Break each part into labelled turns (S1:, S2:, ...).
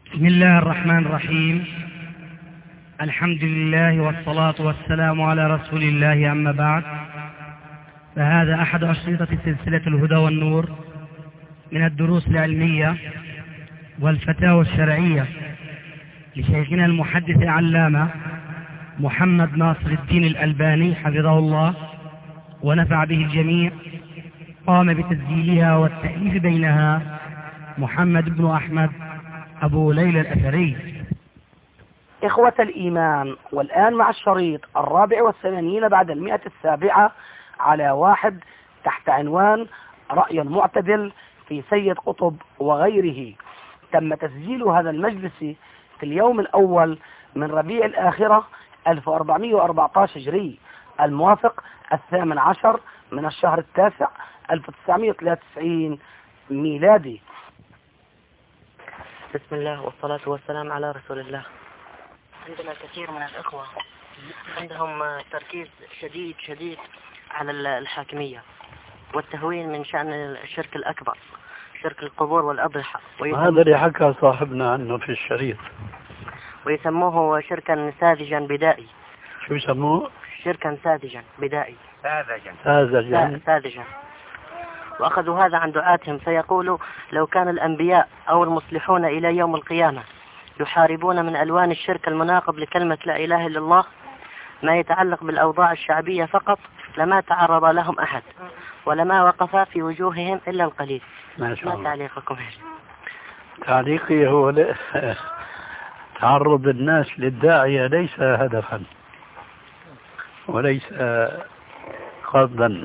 S1: بسم الله الرحمن الرحيم. الحمد لله والصلاة والسلام على رسول الله، أما بعد، فهذا أحد أشرطة سلسلة الهدى والنور من الدروس العلمية والفتاوى الشرعية لشيخنا المحدث العلامة محمد ناصر الدين الألباني حفظه الله ونفع به الجميع. قام بتسجيلها والتأليف بينها محمد بن أحمد أبو ليلى الأثري.
S2: إخوة الإيمان، والآن مع الشريط 84 بعد 107 على 1 تحت عنوان رأي معتدل في سيد قطب وغيره. تم تسجيل هذا المجلس في اليوم الأول من ربيع الآخرة 1414 هجري، الموافق 18 من الشهر التاسع 1993 ميلادي.
S3: بسم الله والصلاة والسلام على رسول الله. عندنا كثير من الأخوة عندهم تركيز شديد على الحاكمية والتهوين من شأن الشرك الأكبر، شرك القبور والأضرحة،
S4: هذا اللي حكى صاحبنا عنه في الشريط،
S3: ويسموه شركا ساذجا بدائي.
S4: شو يسموه؟
S3: شركا ساذجا بدائي. ساذجا. وأخذوا هذا عن دعاتهم، فيقولوا لو كان الأنبياء أو المصلحون إلى يوم القيامة يحاربون من ألوان الشرك المناقض لكلمة لا إله إلا الله ما يتعلق بالأوضاع الشعبية فقط، لما تعرض لهم أحد ولما وقف في وجوههم إلا القليل.
S4: ما شاء الله.
S3: ما تعليقكم؟
S4: تعليقي هو تعرض الناس للداعية ليس هدفا وليس قصدا،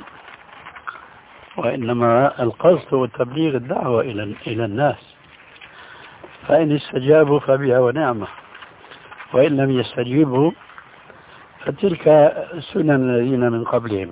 S4: وإنما القصد هو تبليغ الدعوة إلى الناس، فإن استجابوا فبها ونعمة، وإن لم يستجيبوا فتلك سنن الذين من قبلهم.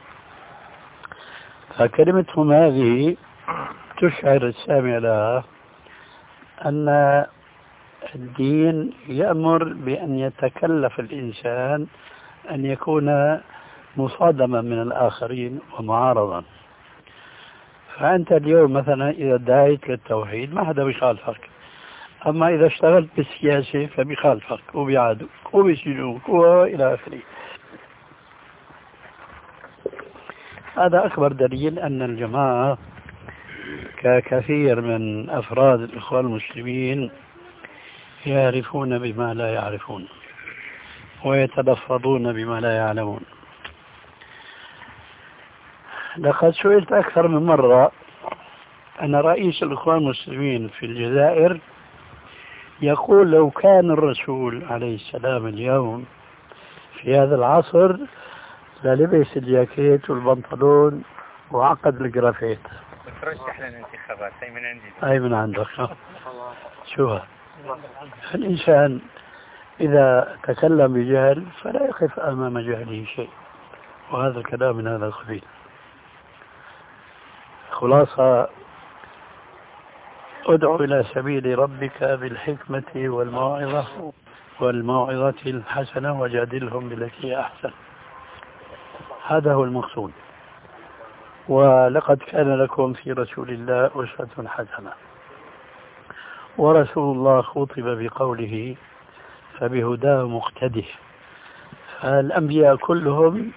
S4: فكلمتهم هذه تشعر السامع لها أن الدين يأمر بأن يتكلف الإنسان أن يكون مصادما من الآخرين ومعارضا. فأنت اليوم مثلا إذا دعيت للتوحيد ما حدا بيخالفك، أما إذا اشتغلت بالسياسة فبيخالفك وبيعادوك وبيسجنوك وإلى آخره. هذا أكبر دليل أن الجماعة ككثير من أفراد الإخوان المسلمين يعرفون بما لا يعرفون ويتلفظون بما لا يعلمون. لقد سئلت أكثر من مرة أن رئيس الإخوان المسلمين في الجزائر يقول لو كان الرسول عليه السلام اليوم في هذا العصر للبس الجاكيت والبنطلون وعقد الجرافيت.
S5: وترشح للانتخابات. أي من عندي.
S4: أي من عندك. شو الإنسان إذا تكلم بجهل فلا يقف أمام جهله شيء، وهذا الكلام من هذا القبيل. خلاصة: ادعو إلى سبيل ربك بالحكمة والموعظة الحسنة وجادلهم بالتي أحسن. هذا هو المقصود. ولقد كان لكم في رسول الله أسوة حسنة، ورسول الله خطب بقوله فبهداه مقتده. فالأنبياء كلهم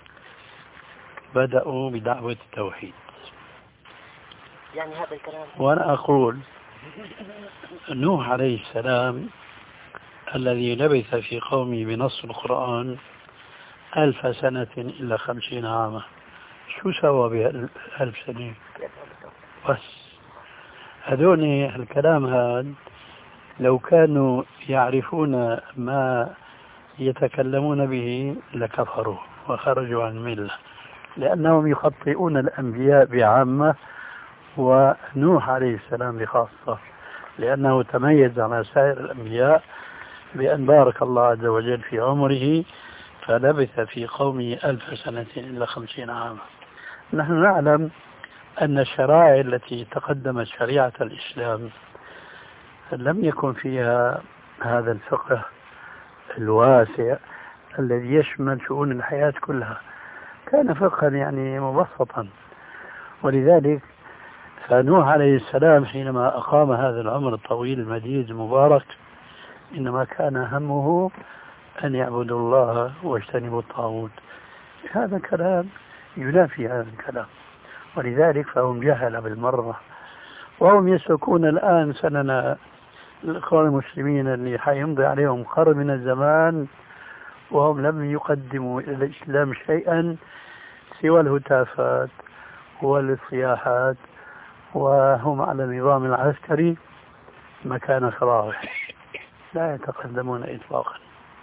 S4: بدأوا بدعوة التوحيد.
S3: يعني هذا الكلام.
S4: وأنا أقول نوح عليه السلام الذي لبث في قومه بنص القرآن 1000 سنة إلا 50 عاما، شو سوى ب1000 سنة؟ بس هذول الكلام هذا لو كانوا يعرفون ما يتكلمون به لكفروا وخرجوا عن الملة، لأنهم يخطئون الأنبياء بعامة ونوح عليه السلام بخاصة، لأنه تميز على سائر الأنبياء بأن بارك الله عز وجل في عمره فلبث في قومه 1000 سنة إلا 50 عاما. نحن نعلم أن الشرائع التي تقدمت شريعة الإسلام لم يكن فيها هذا الفقه الواسع الذي يشمل شؤون الحياة كلها، كان فقها يعني مبسطا. ولذلك فنوح عليه السلام حينما أقام هذا العمر الطويل المديد المبارك إنما كان همه أن يعبدوا الله واجتنبوا الطاغوت. هذا كلام ينافي هذا الكلام، ولذلك فهم جهل بالمرة، وهم يسلكون الآن سننا الإخوان المسلمين اللي حيمضي عليهم قرن من الزمان وهم لم يقدموا إلى الإسلام شيئا سوى الهتافات والصياحات، وهم على النظام العسكري مكان فراغ لا يتقدمون إطلاقا.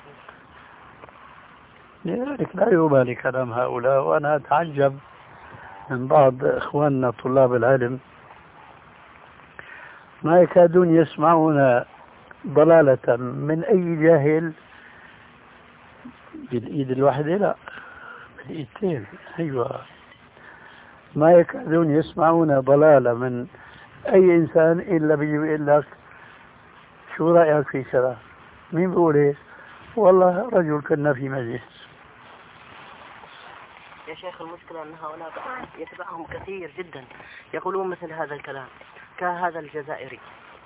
S4: لذلك لا يبالي كلام هؤلاء. وأنا أتعجب من بعض إخواننا طلاب العلم ما يكادون يسمعون ضلالة من أي جاهل بالإيد الواحدة، لا بالإيدتين. أيوة، ما يكادون يسمعون ضلالة من أي إنسان إلا بيقول لك شو رأيك في كذا؟ مين بيقول إيه؟ والله رجل كنا في مجلس.
S3: يا شيخ المشكلة أن هؤلاء يتبعهم كثير جدا يقولون مثل هذا الكلام، كهذا الجزائري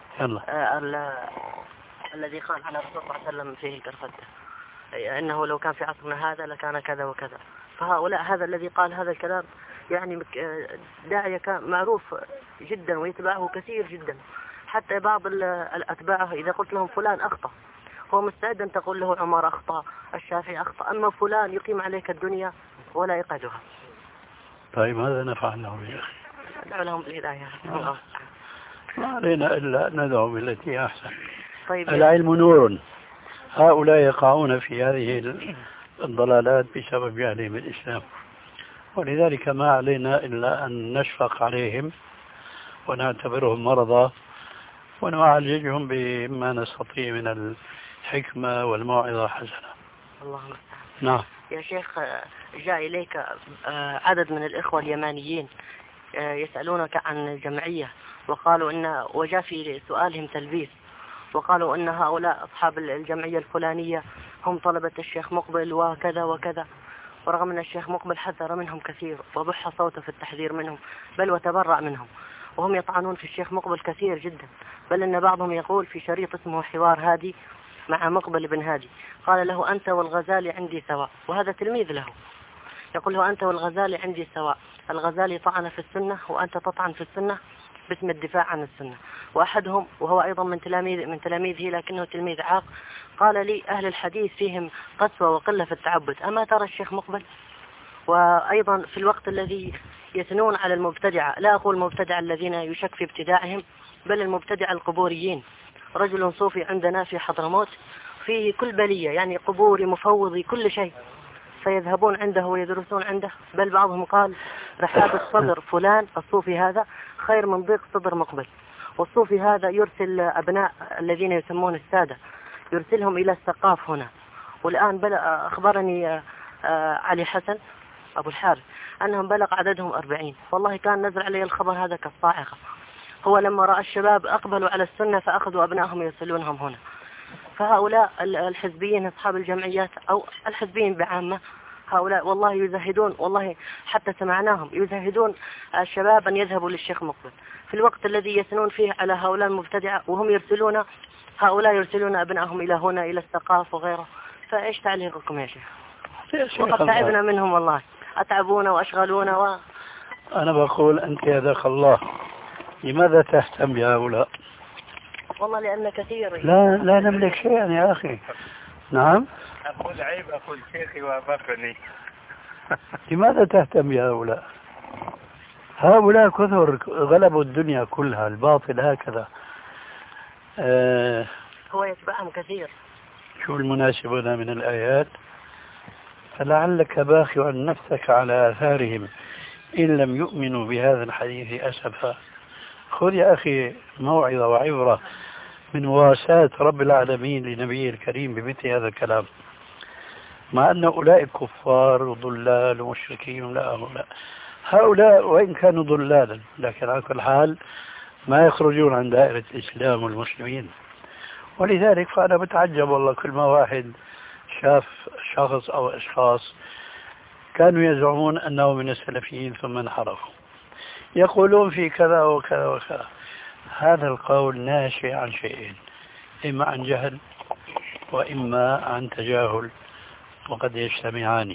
S3: الذي قال عن الرسول صلى الله عليه وسلم فيه الكرفتة إنه لو كان في عصرنا هذا لكان كذا وكذا. فهؤلاء هذا الذي قال هذا الكلام يعني داعية كان معروف جدا ويتبعه كثير جدا، حتى بعض الأتباع إذا قلت لهم فلان أخطأ هو مستعد أن تقول له عمر أخطأ، الشافعي أخطأ، أما فلان يقيم عليك الدنيا ولا يقعدها.
S4: طيب ماذا نفعل لهم يا أخي؟
S3: ندعو لهم بالهداية.
S4: ما علينا إلا أن ندعو بالتي أحسن.
S3: طيب
S4: العلم نور. هؤلاء يقعون في هذه الضلالات بسبب جهلهم بالإسلام، ولذلك ما علينا إلا أن نشفق عليهم ونعتبرهم مرضى ونعالجهم بما نستطيع من الحكمة والموعظة حسنة.
S3: اللهم
S4: نعم.
S3: يا شيخ جاء إليك عدد من الإخوة اليمانيين يسألونك عن الجمعية، وقالوا إن وجاء في سؤالهم تلبيس، وقالوا إن هؤلاء أصحاب الجمعية الفلانية هم طلبة الشيخ مقبل وكذا وكذا، ورغم أن الشيخ مقبل حذر منهم كثير وبح صوته في التحذير منهم بل وتبرأ منهم، وهم يطعنون في الشيخ مقبل كثير جدا، بل إن بعضهم يقول في شريط اسمه حوار هادي مع مقبل بن هادي قال له أنت والغزالي عندي سواء، وهذا تلميذ له، يقول له أنت والغزالي عندي سواء، الغزالي طعن في السنة وأنت تطعن في السنة باسم الدفاع عن السنة. وأحدهم وهو أيضا من تلاميذه لكنه تلميذ عاق قال لي أهل الحديث فيهم قسوة وقلة في التعبد، أما ترى الشيخ مقبل؟ وأيضا في الوقت الذي يثنون على المبتدعة، لا أقول المبتدعة الذين يشك في ابتداعهم بل المبتدعة القبوريين، رجل صوفي عندنا في حضرموت فيه كل بلية، يعني قبوري مفوضي كل شيء، فيذهبون عنده ويدرسون عنده، بل بعضهم قال رحاب الصدر فلان الصوفي هذا خير من ضيق صدر مقبل. والصوفي هذا يرسل أبناء الذين يسمون السادة يرسلهم إلى السقاف هنا. والآن أخبرني علي حسن أبو الحارث أنهم بلغ عددهم 40. والله كان نزل عليه الخبر هذا كالصاعقة. هو لما رأى الشباب أقبلوا على السنة فأخذوا أبنائهم يرسلونهم هنا. فهؤلاء الحزبيين أصحاب الجمعيات أو الحزبيين بعامة هؤلاء والله يزهدون، والله حتى سمعناهم يزهدون الشباب أن يذهبوا للشيخ مقبل في الوقت الذي يثنون فيه على هؤلاء المبتدعة، وهم يرسلون هؤلاء يرسلون أبنائهم إلى هنا إلى الثقاف وغيره. فإيش تعليقكم يا شيخ؟ وقد تعبنا منهم والله، أتعبونا وأشغلونا
S4: أنا بقول أنت هداك الله، لماذا تهتم بهؤلاء؟
S3: والله لأن كثير
S4: لا نملك شيئا يا أخي. نعم
S5: أقول عيب أقول شيخي وأبقني.
S4: لماذا تهتم بهؤلاء؟ هؤلاء كثر غلبوا الدنيا كلها، الباطل هكذا.
S3: هو يتبعهم كثير.
S4: شو المناسب هنا من الآيات؟ فلعلك باخع نفسك على آثارهم إن لم يؤمنوا بهذا الحديث أسفا. خذ يا أخي موعظة وعبرة من مواساة رب العالمين لنبيه الكريم بمثل هذا الكلام، مع أن أولئك كفار وضلال ومشركين. لا هؤلاء وإن كانوا ضلالا لكن على كل حال ما يخرجون عن دائرة الإسلام والمسلمين. ولذلك فأنا بتعجب والله كل ما واحد شاف شخص أو أشخاص كانوا يزعمون أنه من السلفيين ثم انحرفوا. يقولون في كذا وكذا وكذا. هذا القول ناشئ عن شيئين، إما عن جهل وإما عن تجاهل، وقد يجتمعان.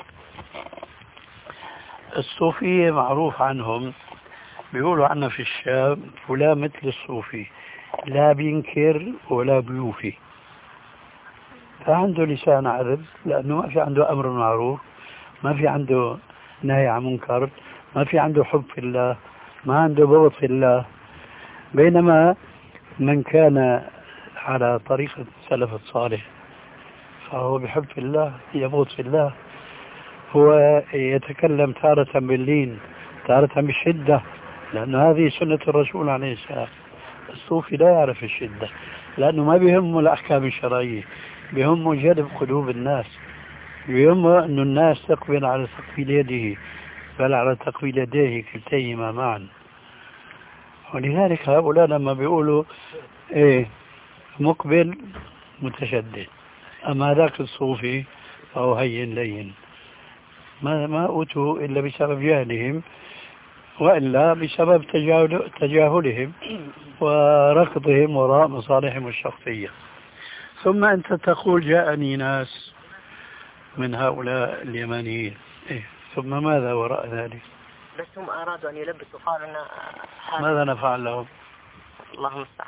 S4: الصوفية معروف عنهم، بيقولوا عنا في الشام فلان مثل الصوفي، لا بينكر ولا بيوفي، فعنده لسان عذب، لأنه ما في عنده أمر معروف، ما في عنده نهي عن منكر، ما في عنده حب في الله، ما عنده بغض في الله. بينما من كان على طريقة السلف الصالح فهو بحب في الله، يبغض في الله، هو يتكلم تارة باللين تارة بالشدة، لأن هذه سنة الرسول عليه السلام. الصوفي لا يعرف الشدة، لأنه ما بيهمه الأحكام الشرعية، بيهمه جلب قلوب الناس، بيهمه أن الناس تقبل على تقبيل يده بل على تقبيل يديه كلتيهما معا. ولذلك هؤلاء لما بيقولوا إيه مقبل متشدد، أما ذاك الصوفي فهو هين لين، ما أوتوا إلا بسبب جهلهم، وإلا بسبب تجاهلهم وركضهم وراء مصالحهم الشخصية. ثم أنت تقول جاءني ناس من هؤلاء اليمانيين، إيه؟ ثم ماذا وراء ذلك؟
S3: بس هم أرادوا أن يلبسوا، قالوا أن
S4: ماذا نفعل لهم؟
S3: الله المستعان.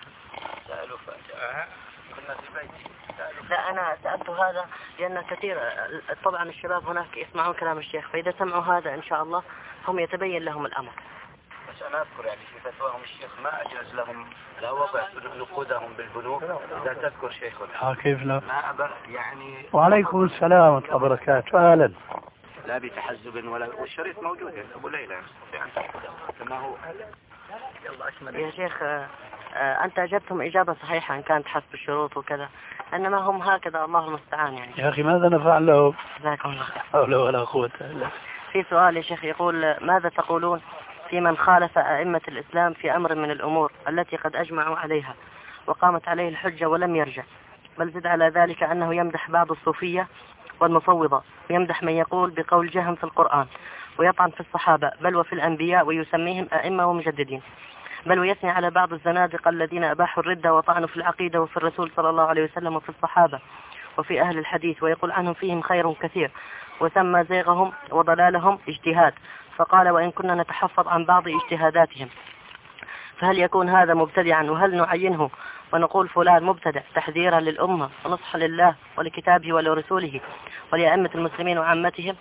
S3: لا أنا سألت هذا لأن كثير طبعا الشباب هناك يسمعون كلام الشيخ، فإذا سمعوا هذا إن شاء الله هم يتبين لهم الأمر.
S6: بس أنا أذكر يعني في فتواهم الشيخ ما أجاز لهم لا وضع نقودهم بالبنوك، إذا تذكر شيخنا.
S4: كيف لا؟
S6: ما أبر يعني.
S4: وعليكم السلام ورحمة الله وبركاته. أهلا.
S6: لا بتحزب ولا، والشريط موجود أبو ليلى كما هو.
S3: يا شيخ أنت أجبتهم إجابة صحيحة إن كانت حسب الشروط وكذا، إنما هم هكذا الله المستعان يعني.
S4: يا أخي ماذا نفعل لهم؟
S3: جزاكم الله خير.
S4: حول ولا قوة إلا بالله.
S3: في سؤال يا شيخ يقول ماذا تقولون في من خالف أئمة الإسلام في أمر من الأمور التي قد أجمعوا عليها وقامت عليه الحجة ولم يرجع، بل زد على ذلك أنه يمدح بعض الصوفية والمفوضة، ويمدح من يقول بقول جهم في القرآن، ويطعن في الصحابة بل وفي الأنبياء، ويسميهم أئمة ومجددين، بل ويثني على بعض الزنادقة الذين أباحوا الردة وطعنوا في العقيدة وفي الرسول صلى الله عليه وسلم وفي الصحابة وفي أهل الحديث، ويقول عنهم فيهم خير كثير، وسمى زيغهم وضلالهم اجتهاد، فقال وإن كنا نتحفظ عن بعض اجتهاداتهم فهل يكون هذا مبتدعا، وهل نعينه ونقول فلان مبتدع تحذيرا للأمة ونصحا لله ولكتابه ولرسوله ولأئمة المسلمين وعامتهم؟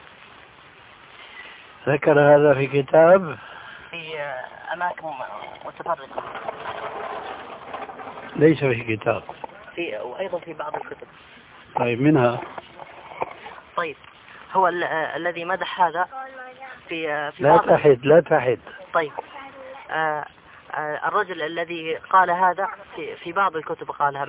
S4: ذكر هذا في كتاب
S3: في أماكن متفرقة،
S4: ليس في كتاب،
S3: وأيضا في بعض الكتب.
S4: طيب منها.
S3: طيب هو الذي مدح هذا في
S4: لا تحد.
S3: طيب الرجل الذي قال هذا في بعض الكتب قالها،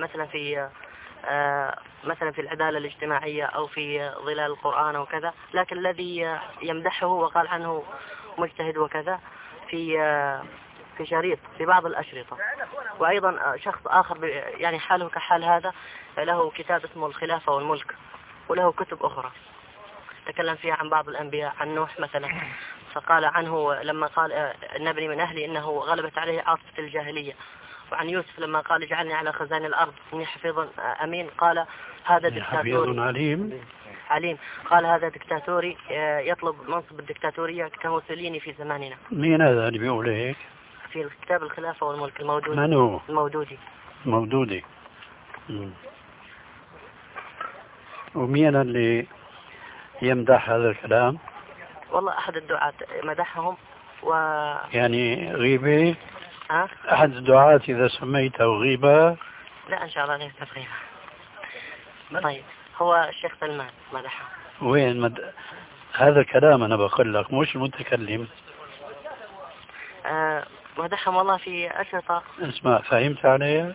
S3: مثلا في العدالة الاجتماعية أو في ظلال القرآن وكذا، لكن الذي يمدحه وقال عنه مجتهد وكذا في شريط في بعض الأشرطة. وأيضا شخص آخر يعني حاله كحال هذا له كتاب اسمه الخلافة والملك، وله كتب أخرى تكلم فيها عن بعض الأنبياء، عن نوح مثلا، فقال عنه لما قال إن ابني من أهلي إنه غلبت عليه عاصفة الجاهلية، وعن يوسف لما قال اجعلني على خزائن الأرض إني حفيظ أمين، قال هذا دكتاتوري عليم، قال هذا دكتاتوري يطلب منصب الدكتاتورية كموسوليني في زماننا.
S4: مين هذا اللي بيقول هيك؟
S3: في كتاب الخلافة والملك الموجود.
S4: من هو؟
S3: المودودي.
S4: ومين اللي يمدح هذا الكلام؟
S3: والله أحد الدعاة مدحهم
S4: يعني غيبة؟ أحد الدعاة إذا سميته غيبة؟
S3: لا إن شاء الله ليس غيبة. طيب هو الشيخ سلمان مدحه.
S4: وين هذا الكلام أنا بقول لك مش المتكلم.
S3: مدحهم والله في أشرطة.
S4: اسمع فهمت علي؟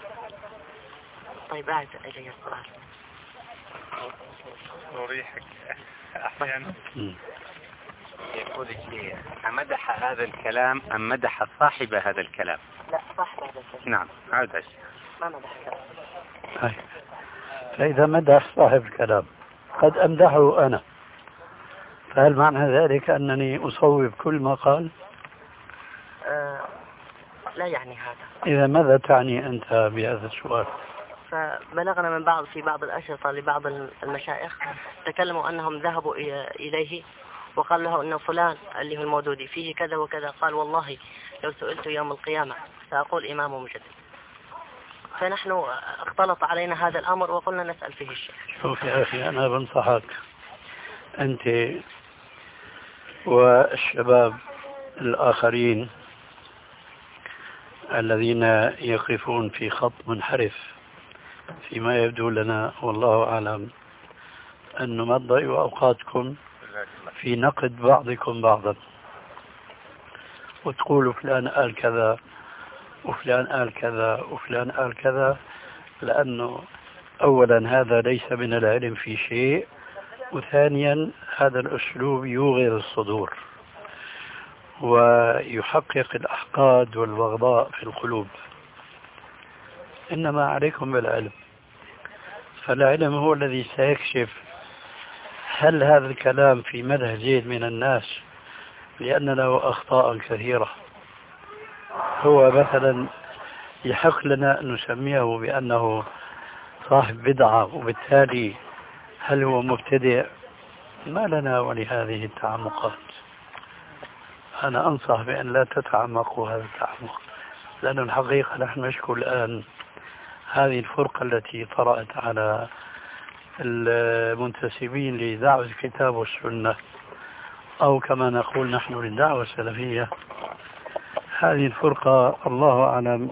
S3: طيب أعد إلي السؤال.
S5: أريحك أحيانا. يقول الشيخ أمدح هذا الكلام أم مدح صاحب هذا الكلام؟
S3: لا صاحب هذا الكلام.
S5: نعم عود الشيخ.
S3: ما مدح الكلام.
S4: فإذا مدح صاحب الكلام قد أمدحه أنا، فهل معنى ذلك أنني أصوب كل ما قال؟
S3: لا يعني هذا.
S4: إذا ماذا تعني أنت بهذا السؤال؟
S3: فبلغنا من في بعض الأشرطة لبعض المشايخ تكلموا أنهم ذهبوا إليه وقال له أن فلان اللي هو المودودي فيه كذا وكذا، قال والله لو سئلت يوم القيامة سأقول إمام مجدد. فنحن اختلط علينا هذا الأمر وقلنا نسأل فيه الشيخ.
S4: شوف يا أخي، أنا بنصحك أنت والشباب الآخرين الذين يقفون في خط منحرف فيما يبدو لنا والله أعلم، أن ما تضيعوا أوقاتكم في نقد بعضكم بعضا وتقولوا فلان قال كذا وفلان قال كذا وفلان قال كذا، لأنه أولا هذا ليس من العلم في شيء، وثانيا هذا الأسلوب يوغر الصدور ويحقق الأحقاد والبغضاء في القلوب. إنما عليكم بالعلم، فالعلم هو الذي سيكشف هل هذا الكلام في مدح زيد من الناس لأن له أخطاء كثيرة، هو مثلا يحق لنا أن نسميه بأنه صاحب بدعة وبالتالي هل هو مبتدع؟ ما لنا ولهذه التعمقات. أنا أنصح بأن لا تتعمقوا هذا التعمق، لأن الحقيقة نحن نشكو الآن هذه الفرقة التي طرأت على المنتسبين لدعوة الكتاب والسنة، أو كما نقول نحن للدعوة السلفية. هذه الفرقة الله أعلم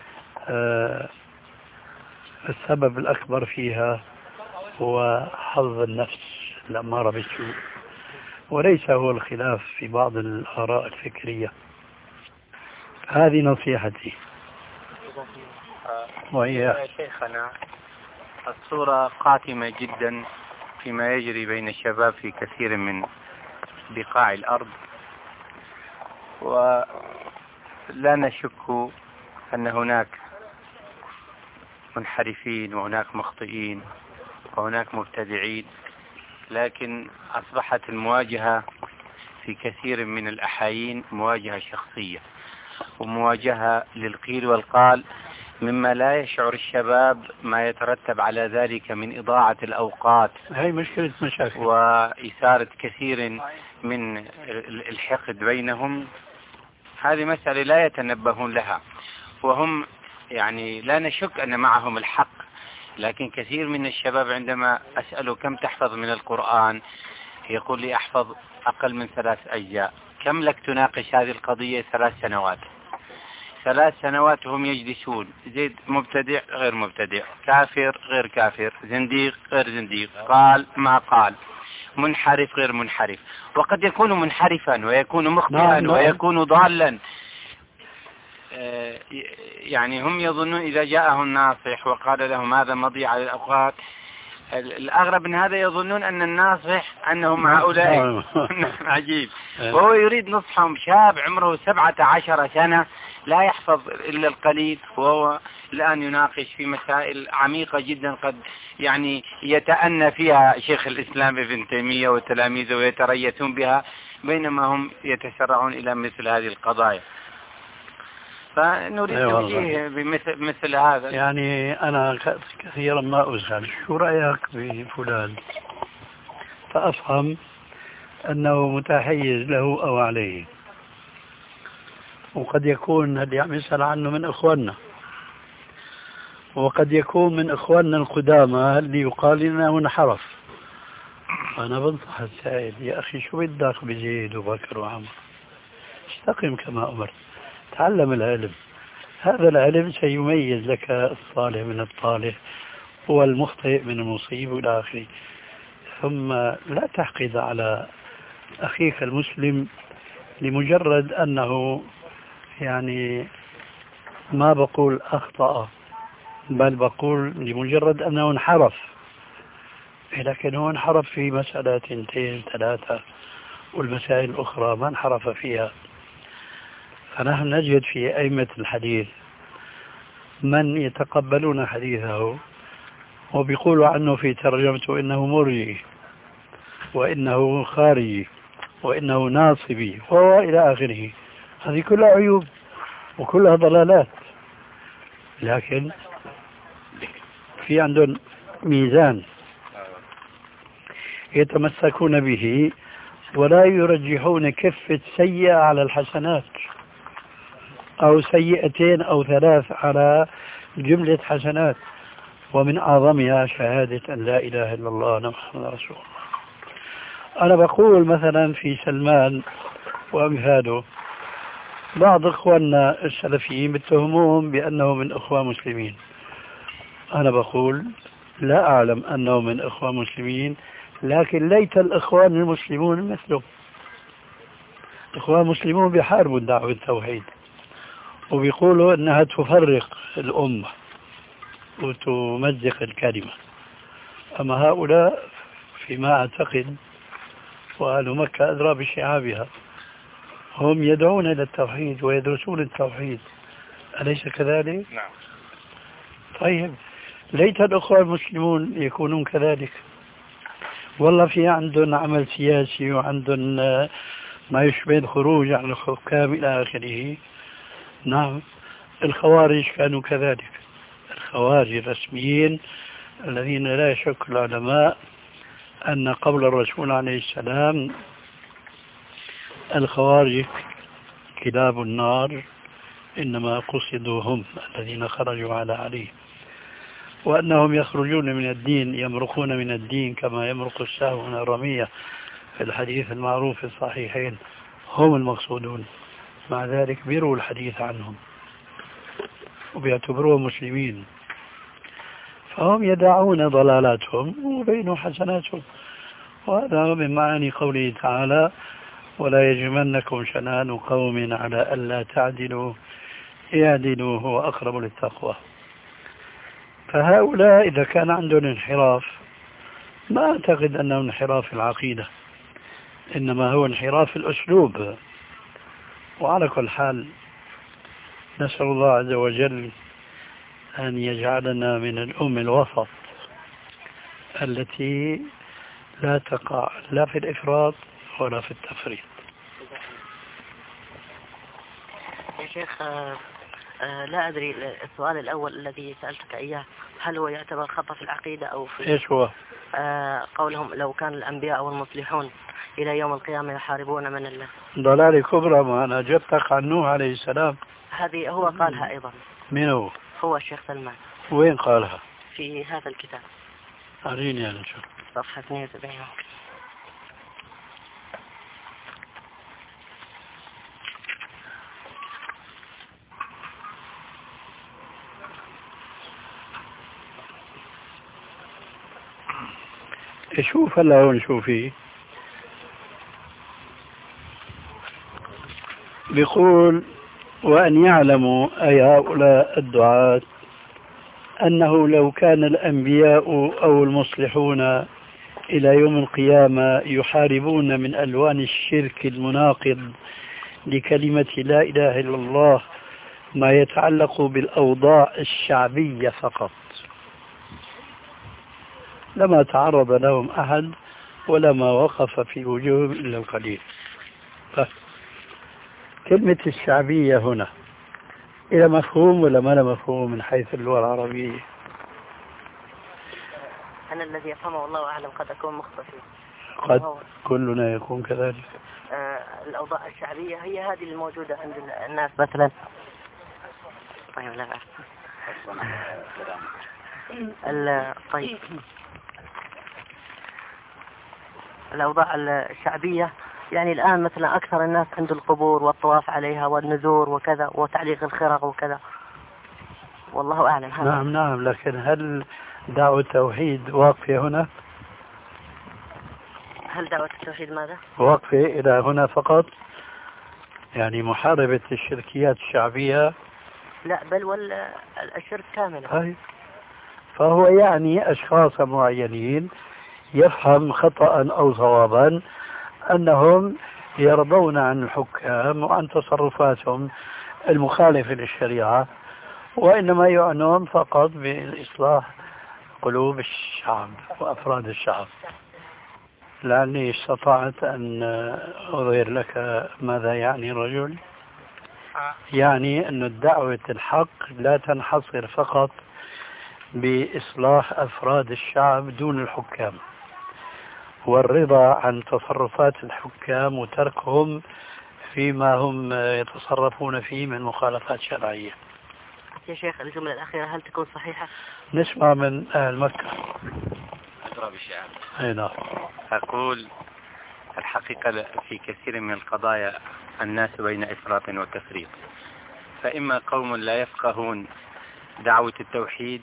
S4: السبب الأكبر فيها هو حظ النفس الأمارة بالسوء، وليس هو الخلاف في بعض الآراء الفكرية. هذه نصيحتي. وهي
S5: يا شيخنا، الصورة قاتمة جدا فيما يجري بين الشباب في كثير من بقاع الأرض، ولا نشك أن هناك منحرفين وهناك مخطئين وهناك مبتدعين، لكن أصبحت المواجهة في كثير من الأحايين مواجهة شخصية ومواجهة للقيل والقال، مما لا يشعر الشباب ما يترتب على ذلك من إضاعة الأوقات.
S4: هي مشكلة مشاكل
S5: وإثارة كثير من الحقد بينهم. هذه مسألة لا يتنبهون لها، وهم يعني لا نشك أن معهم الحق، لكن كثير من الشباب عندما أسأله كم تحفظ من القرآن يقول لي أحفظ أقل من 3 أجزاء. كم لك تناقش هذه القضية؟ 3 سنوات. 3 سنوات هم يجلسون، زيد مبتدع غير مبتدع، كافر غير كافر، زنديق غير زنديق، قال ما قال، منحرف غير منحرف، وقد يكون منحرفا ويكون مخطئا ويكون ضالا. يعني هم يظنون إذا جاءهم ناصح وقال لهم هذا مضيع للأوقات، الأغرب من هذا يظنون أن الناصح أنهم هؤلاء عجيب، وهو يريد نصحهم. شاب عمره 17 سنة لا يحفظ إلا القليل، وهو الآن يناقش في مسائل عميقة جدا قد يعني يتأنى فيها شيخ الإسلام ابن تيمية وتلاميذه ويتريثون بها، بينما هم يتسرعون إلى مثل هذه القضايا. فنريد توجيه بمثل هذا.
S4: يعني أنا كثيرا ما أسأل شو رأيك بفلان، فأفهم أنه متحيز له أو عليه، وقد يكون اللي عم يسأل عنه من إخواننا، وقد يكون من إخواننا القدامى اللي يقال لنا منحرف. أنا بنصح السائل يا أخي شو بدك بزيد وبكر وعمر، استقم كما أمرت، تعلم العلم. هذا العلم سيميز لك الصالح من الطالح والمخطئ من المصيب والى آخره. ثم لا تحقد على أخيك المسلم لمجرد أنه يعني ما بقول أخطأ، بل بقول لمجرد أنه انحرف، لكن هو انحرف في مسألة 2 3 والمسائل الأخرى ما انحرف فيها. فنحن نجد في أئمة الحديث من يتقبلون حديثه وبيقولوا عنه في ترجمته إنه مرجئي وإنه خارجي وإنه ناصبي وإلى آخره. هذه كلها عيوب وكلها ضلالات، لكن في عندهم ميزان يتمسكون به ولا يرجحون كفة سيئة على الحسنات أو سيئتين أو ثلاث على جملة حسنات، ومن أعظمها شهادة أن لا إله إلا الله محمد رسول الله. أنا بقول مثلا في سلمان وأمثاله بعض إخواننا السلفيين بتهموهم بأنه من إخوان مسلمين. أنا بقول لا أعلم أنه من إخوان مسلمين، لكن ليت الإخوان المسلمون مثله. الإخوان المسلمون بيحاربوا دعوة التوحيد وبيقولوا أنها تفرق الأمة وتمزق الكلمة، أما هؤلاء فيما أعتقد وأهل مكة أدرى بشعابها هم يدعون إلى التوحيد ويدرسون التوحيد، أليس كذلك؟
S5: نعم.
S4: طيب ليت الأخوة المسلمون يكونون كذلك. والله في عندهم عمل سياسي وعندهم ما يشبه الخروج عن الحكام إلى آخره. نعم، الخوارج كانوا كذلك. الخوارج الرسميين الذين لا يشك العلماء أن قبل الرسول عليه السلام الخوارج كلاب النار، إنما قصدوا هم الذين خرجوا على علي، وأنهم يخرجون من الدين، يمرقون من الدين كما يمرق السهم من الرمية في الحديث المعروف في الصحيحين، هم المقصودون. مع ذلك بيروا الحديث عنهم وبيعتبروهم مسلمين، فهم يدعون ضلالاتهم وبينوا حسناتهم. وهذا من معاني قوله تعالى: ولا يجمنكم شنآن قوم على ألا تعدلوا اعدلوا هو أقرب للتقوى. فهؤلاء إذا كان عندهم انحراف، ما أعتقد أنه انحراف العقيدة، إنما هو انحراف الأسلوب. وعلى كل حال نسأل الله عز وجل أن يجعلنا من الأمة الوسط التي لا تقع لا في الإفراط ولا في التفريط.
S3: يا شيخ، لا أدري السؤال الأول الذي سألتك إياه هل هو يعتبر خطأ في العقيدة أو في
S4: إيش هو؟
S3: قولهم لو كان الأنبياء والمصلحون إلى يوم القيامة يحاربون من الله.
S4: ضلال كبرى، ما أنا جبتك عن نوح عليه السلام.
S3: هذه هو قالها أيضا.
S4: من هو؟
S3: هو الشيخ سلمان.
S4: وين قالها؟
S3: في هذا الكتاب.
S4: أريني أنا شو.
S3: صفحة 72.
S4: شوف هلا هون شوفي، بيقول: وأن يعلموا أي هؤلاء الدعاة أنه لو كان الأنبياء أو المصلحون إلى يوم القيامة يحاربون من ألوان الشرك المناقض لكلمة لا إله إلا الله ما يتعلق بالأوضاع الشعبية فقط، لما تعرض لهم أحد ولما وقف في وجوههم إلا القليل. كلمة الشعبية هنا إلى مفهوم ولا ما لا مفهوم من حيث اللغة العربية؟
S3: أنا الذي يفهمه الله أعلم، قد أكون مخطئ فيه.
S4: قد كلنا يكون كذلك.
S3: الأوضاع الشعبية هي هذه الموجودة عند الناس مثلا. طيب لا طيب الأوضاع الشعبية يعني الآن مثلا أكثر الناس عند القبور والطواف عليها والنذور وكذا وتعليق الخرق وكذا، والله أعلم هذا.
S4: نعم، لكن هل دعوة التوحيد واقفة هنا؟
S3: هل دعوة التوحيد ماذا؟
S4: واقفة إلى هنا فقط، يعني محاربة الشركيات الشعبية؟
S3: لا، بل والشرك كاملا.
S4: فهو يعني أشخاص معينين يفهم خطأ أو صوابا أنهم يرضون عن الحكام وعن تصرفاتهم المخالفة للشريعة، وإنما يعنون فقط بإصلاح قلوب الشعب وأفراد الشعب. لعلي استطعت أن أظهر لك ماذا يعني الرجل. يعني أن الدعوة الحق لا تنحصر فقط بإصلاح أفراد الشعب دون الحكام، والرضا عن تصرفات الحكام وتركهم فيما هم يتصرفون فيه من مخالفات شرعية.
S3: يا شيخ الجملة الأخيرة هل تكون صحيحة؟
S4: نسمع من أهل مكة.
S5: أضرب الشعب.
S4: أي نعم.
S5: أقول الحقيقة في كثير من القضايا الناس بين إفراط وتفريط، فإما قوم لا يفقهون دعوة التوحيد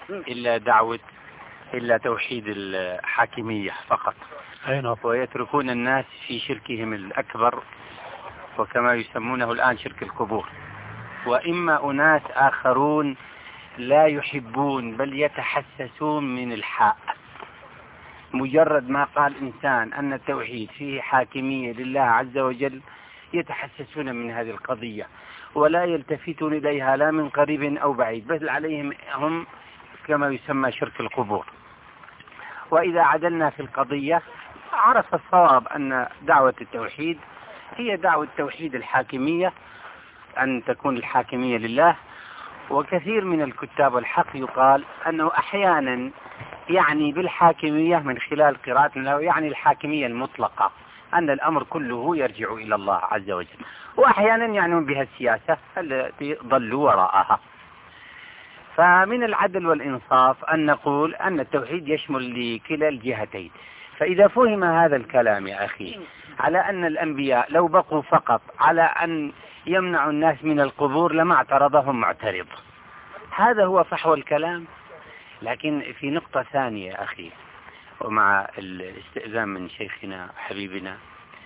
S5: إلا توحيد الحاكمية فقط، ويتركون الناس في شركهم الأكبر وكما يسمونه الآن شرك القبور، وإما أناس آخرون لا يحبون بل يتحسسون من الحق، مجرد ما قال إنسان أن التوحيد فيه حاكمية لله عز وجل يتحسسون من هذه القضية ولا يلتفتون إليها لا من قريب أو بعيد، بل عليهم هم كما يسمى شرك القبور. وإذا عدلنا في القضية عرف الصواب أن دعوة التوحيد هي دعوة توحيد الحاكمية، أن تكون الحاكمية لله. وكثير من الكتاب والحق يقال أنه أحيانا يعني بالحاكمية من خلال قراءتنا يعني الحاكمية المطلقة، أن الأمر كله يرجع إلى الله عز وجل، وأحيانا يعنون بها السياسة التي ضلوا وراءها. فمن العدل والإنصاف أن نقول أن التوحيد يشمل لكلا الجهتين. فإذا فهم هذا الكلام يا أخي على أن الأنبياء لو بقوا فقط على أن يمنع الناس من القبور لما اعترضهم معترض، هذا هو فحوى الكلام. لكن في نقطة ثانية يا أخي، ومع الاستئذان من شيخنا حبيبنا،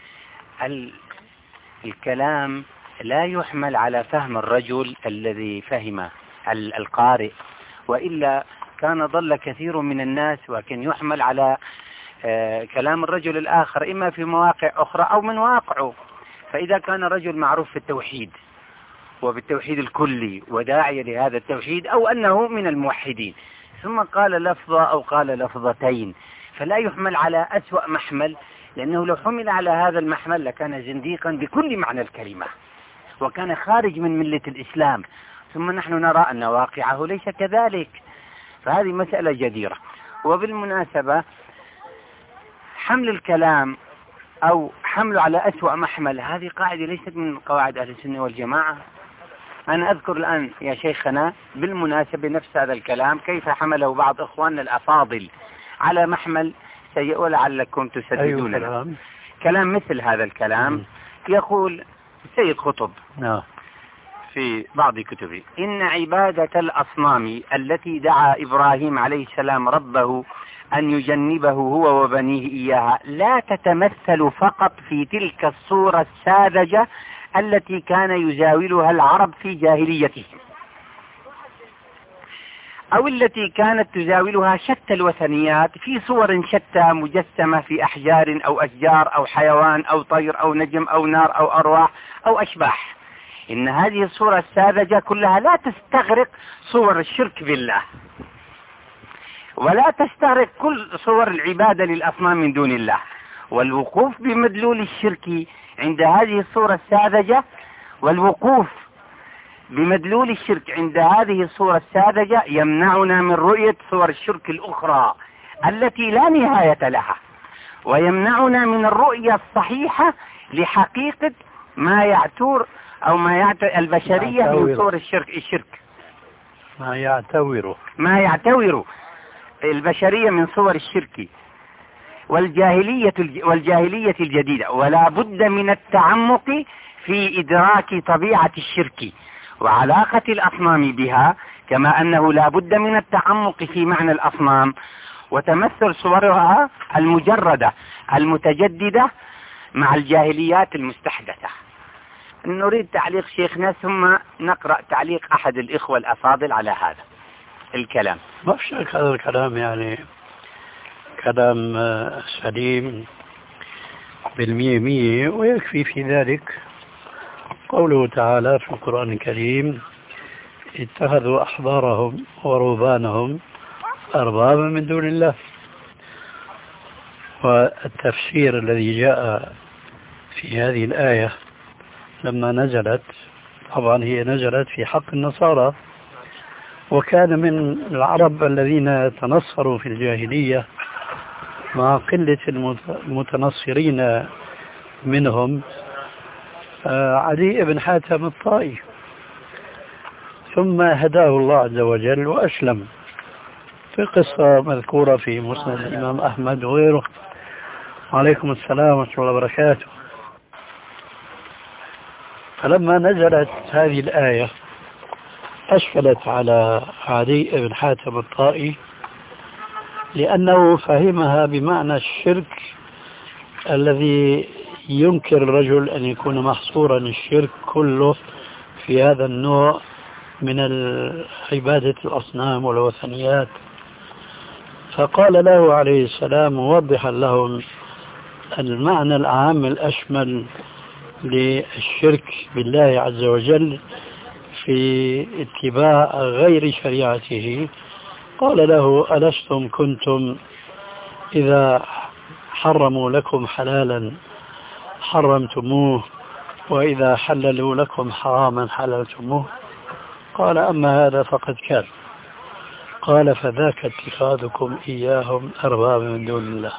S5: الكلام لا يحمل على فهم الرجل الذي فهم القارئ، وإلا كان ضل كثير من الناس، وكان يحمل على كلام الرجل الآخر إما في مواقع أخرى أو من واقعه. فإذا كان رجل معروف في التوحيد وبالتوحيد الكلي وداعي لهذا التوحيد أو أنه من الموحدين ثم قال لفظة أو قال لفظتين، فلا يحمل على أسوأ محمل، لأنه لو حمل على هذا المحمل لكان زنديقا بكل معنى الكلمة وكان خارج من ملة الإسلام، ثم نحن نرى أن واقعه ليس كذلك. فهذه مسألة جديرة. وبالمناسبة حمل الكلام أو حمله على أسوأ محمل هذه قاعدة ليست من قواعد أهل السنة والجماعة. أنا أذكر الآن يا شيخنا بالمناسبة نفس هذا الكلام كيف حمله بعض إخواننا الأفاضل على محمل سيء، ولعلكم تسددون له. كلام مثل هذا الكلام يقول سيد قطب في بعض كتبه: إن عبادة الأصنام التي دعا إبراهيم عليه السلام ربه أن يجنبه هو وبنيه إياها لا تتمثل فقط في تلك الصورة الساذجة التي كان يزاولها العرب في جاهليتهم، أو التي كانت تزاولها شتى الوثنيات في صور شتى مجسمة في أحجار أو أشجار أو حيوان أو طير أو نجم أو نار أو أرواح أو أشباح. إن هذه الصورة الساذجة كلها لا تستغرق صور الشرك بالله، ولا تستغرق كل صور العبادة للأصنام من دون الله. والوقوف بمدلول الشرك عند هذه الصورة الساذجة، والوقوف بمدلول الشرك عند هذه الصورة الساذجة يمنعنا من رؤية صور الشرك الأخرى التي لا نهاية لها، ويمنعنا من الرؤية الصحيحة لحقيقة ما يعتور أو ما يعتور البشرية من صور الشرك ما يعتور البشرية من صور الشرك والجاهلية الجديدة. ولا بد من التعمق في إدراك طبيعة الشرك وعلاقة الأصنام بها، كما أنه لا بد من التعمق في معنى الأصنام وتمثل صورها المجردة المتجددة مع الجاهليات المستحدثة. نريد تعليق شيخنا ثم نقرأ تعليق أحد الإخوة الأفاضل على هذا الكلام.
S4: ما في شك هذا الكلام يعني كلام سليم بالمية مية، ويكفي في ذلك قوله تعالى في القرآن الكريم: اتخذوا أحبارهم ورهبانهم أربابا من دون الله. والتفسير الذي جاء في هذه الآية لما نزلت طبعا هي نزلت في حق النصارى، وكان من العرب الذين تنصروا في الجاهلية مع قلة المتنصرين منهم عدي بن حاتم الطائي، ثم هداه الله عز وجل وأسلم، في قصة مذكورة في مسند الإمام أحمد وغيره. وعليكم السلام ورحمة الله وبركاته. فلما نزلت هذه الآية أشكلت على عدي بن حاتم الطائي، لأنه فهمها بمعنى الشرك الذي ينكر الرجل أن يكون محصورا الشرك كله في هذا النوع من عبادة الأصنام والوثنيات. فقال له عليه السلام موضحا لهم المعنى العام الأشمل للشرك بالله عز وجل في اتباع غير شريعته، قال له ألستم كنتم إذا حرموا لكم حلالا حرمتموه وإذا حللوا لكم حراما حللتموه؟ قال أما هذا فقد كان. قال فذاك اتخاذكم إياهم أربابا من دون الله.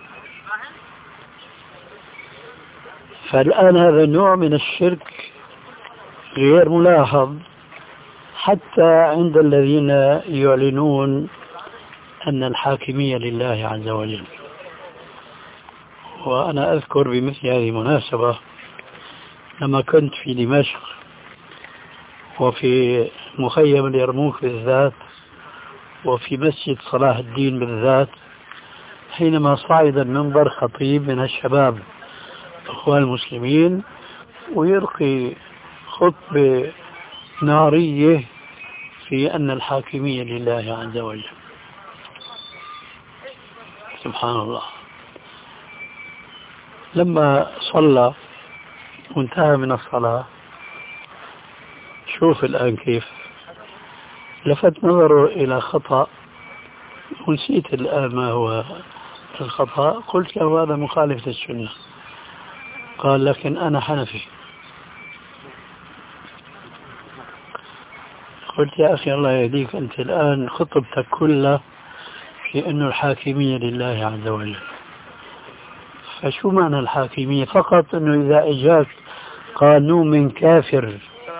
S4: فالآن هذا النوع من الشرك غير ملاحظ حتى عند الذين يعلنون أن الحاكمية لله عز وجل. وأنا أذكر بمثل هذه المناسبة لما كنت في دمشق وفي مخيم اليرموك بالذات وفي مسجد صلاح الدين بالذات، حينما صعد المنبر خطيب من الشباب أخوان المسلمين ويلقي خطبة نارية في أن الحاكمية لله عز وجل. سبحان الله. لما صلى وانتهى من الصلاة، شوف الآن كيف لفت نظره إلى خطأ، ونسيت الآن ما هو الخطأ. قلت له هذا مخالف للسنة. قال لكن أنا حنفي. قلت يا أخي الله يهديك، أنت الآن خطبتك كلها في أن الحاكمية لله عز وجل. فشو معنى الحاكمية؟ فقط أنه إذا إجاك قانون من كافر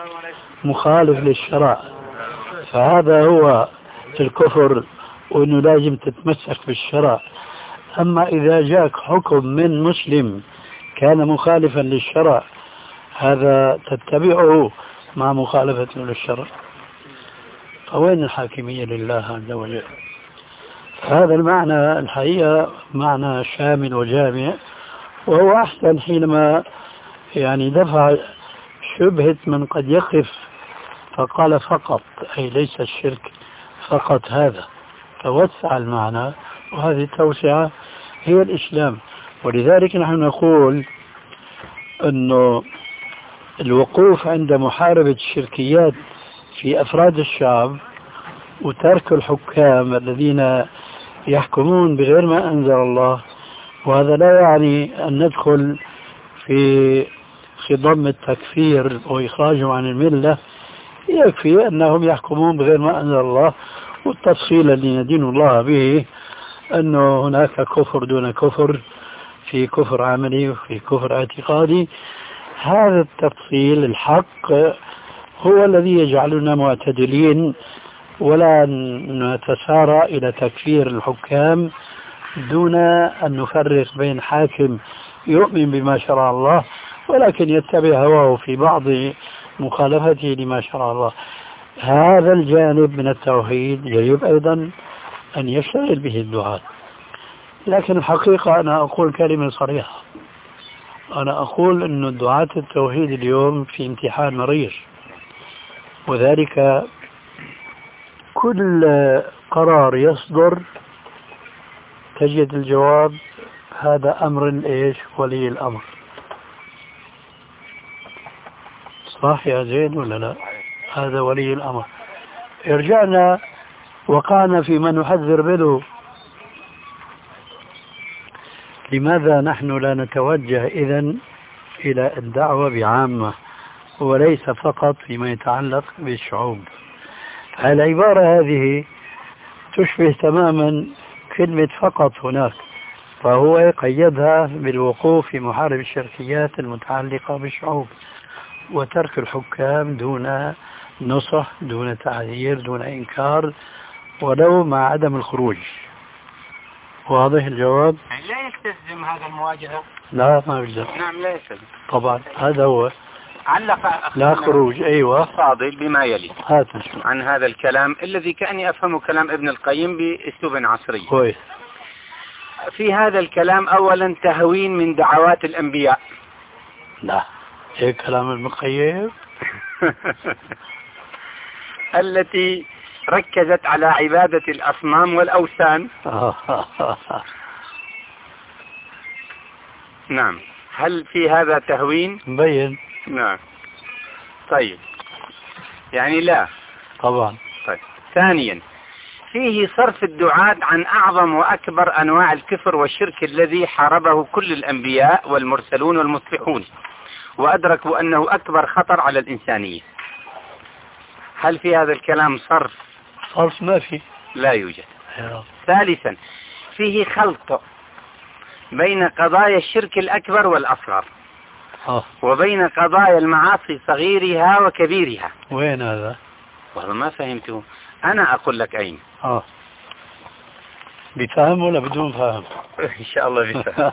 S4: مخالف للشرع فهذا هو الكفر، وأنه لازم تتمسك بالشرع. أما إذا جاك حكم من مسلم كان مخالفا للشرع هذا تتبعه مع مخالفته للشرع. فوين الحاكمية لله عز وجل؟ هذا المعنى الحقيقة معنى شامل وجامع، وهو أحسن حينما دفع شبهة من قد يقف فقال فقط، أي ليس الشرك فقط هذا، فوسع المعنى، وهذه التوسعة هي الإسلام. ولذلك نحن نقول أنه الوقوف عند محاربة الشركيات في أفراد الشعب وترك الحكام الذين يحكمون بغير ما أنزل الله، وهذا لا يعني أن ندخل في خضم التكفير وإخراجهم عن الملة، يكفي أنهم يحكمون بغير ما أنزل الله. والتفصيل الذي ندين الله به أنه هناك كفر دون كفر، في كفر عملي وفي كفر اعتقادي. هذا التفصيل الحق هو الذي يجعلنا معتدلين، ولا نتسارع إلى تكفير الحكام دون أن نفرق بين حاكم يؤمن بما شرع الله ولكن يتبع هواه في بعض مخالفته لما شرع الله. هذا الجانب من التوحيد يجب أيضا أن يشتغل به الدعاة. لكن الحقيقة أنا أقول كلمة صريحة، أنا أقول أن دعاة التوحيد اليوم في امتحان مرير، وذلك كل قرار يصدر تجد الجواب هذا أمر إيش ولي الأمر. صح يا زين ولا لا؟ هذا ولي الأمر. رجعنا وقعنا فيما نحذر منه. لماذا نحن لا نتوجه إذن إلى الدعوة بعامة وليس فقط فيما يتعلق بالشعوب. العبارة هذه تشبه تماما كلمة فقط هناك، فهو قيدها بالوقوف في محارب الشركيات المتعلقة بالشعوب وترك الحكام دون نصح، دون تعذير، دون إنكار، ولو مع عدم الخروج. واضح الجواب؟
S5: يعني لا يستلزم هذا المواجهة.
S4: لا ما يلزم.
S5: نعم لا يستلزم
S4: طبعا هذا هو.
S5: علق
S4: لا خروج. أيوة
S5: فاضل بما يلي
S4: هات
S5: عن هذا الكلام الذي كأني أفهم كلام ابن القيم بأسلوب عصري.
S4: كويس.
S5: في هذا الكلام أولا تهوين من دعوات الأنبياء.
S4: لا إيه كلام ابن القيم
S5: التي ركزت على عبادة الأصنام والأوثان. نعم، هل في هذا تهوين؟
S4: مبين.
S5: نعم. طيب يعني لا
S4: طبعا.
S5: طيب. ثانيا فيه صرف الدعاة عن أعظم وأكبر أنواع الكفر والشرك الذي حاربه كل الأنبياء والمرسلون والمصلحون وأدركوا أنه أكبر خطر على الإنسانية. هل في هذا الكلام صرف؟
S4: صرف ما في،
S5: لا يوجد. ثالثا فيه خلط بين قضايا الشرك الأكبر والأصغر وبين قضايا المعاصي صغيرها وكبيرها.
S4: وين هذا؟
S5: والله ما فهمته. أنا أقول لك أين.
S4: بفهم ولا بدون فهم؟
S5: إن شاء الله بفهم.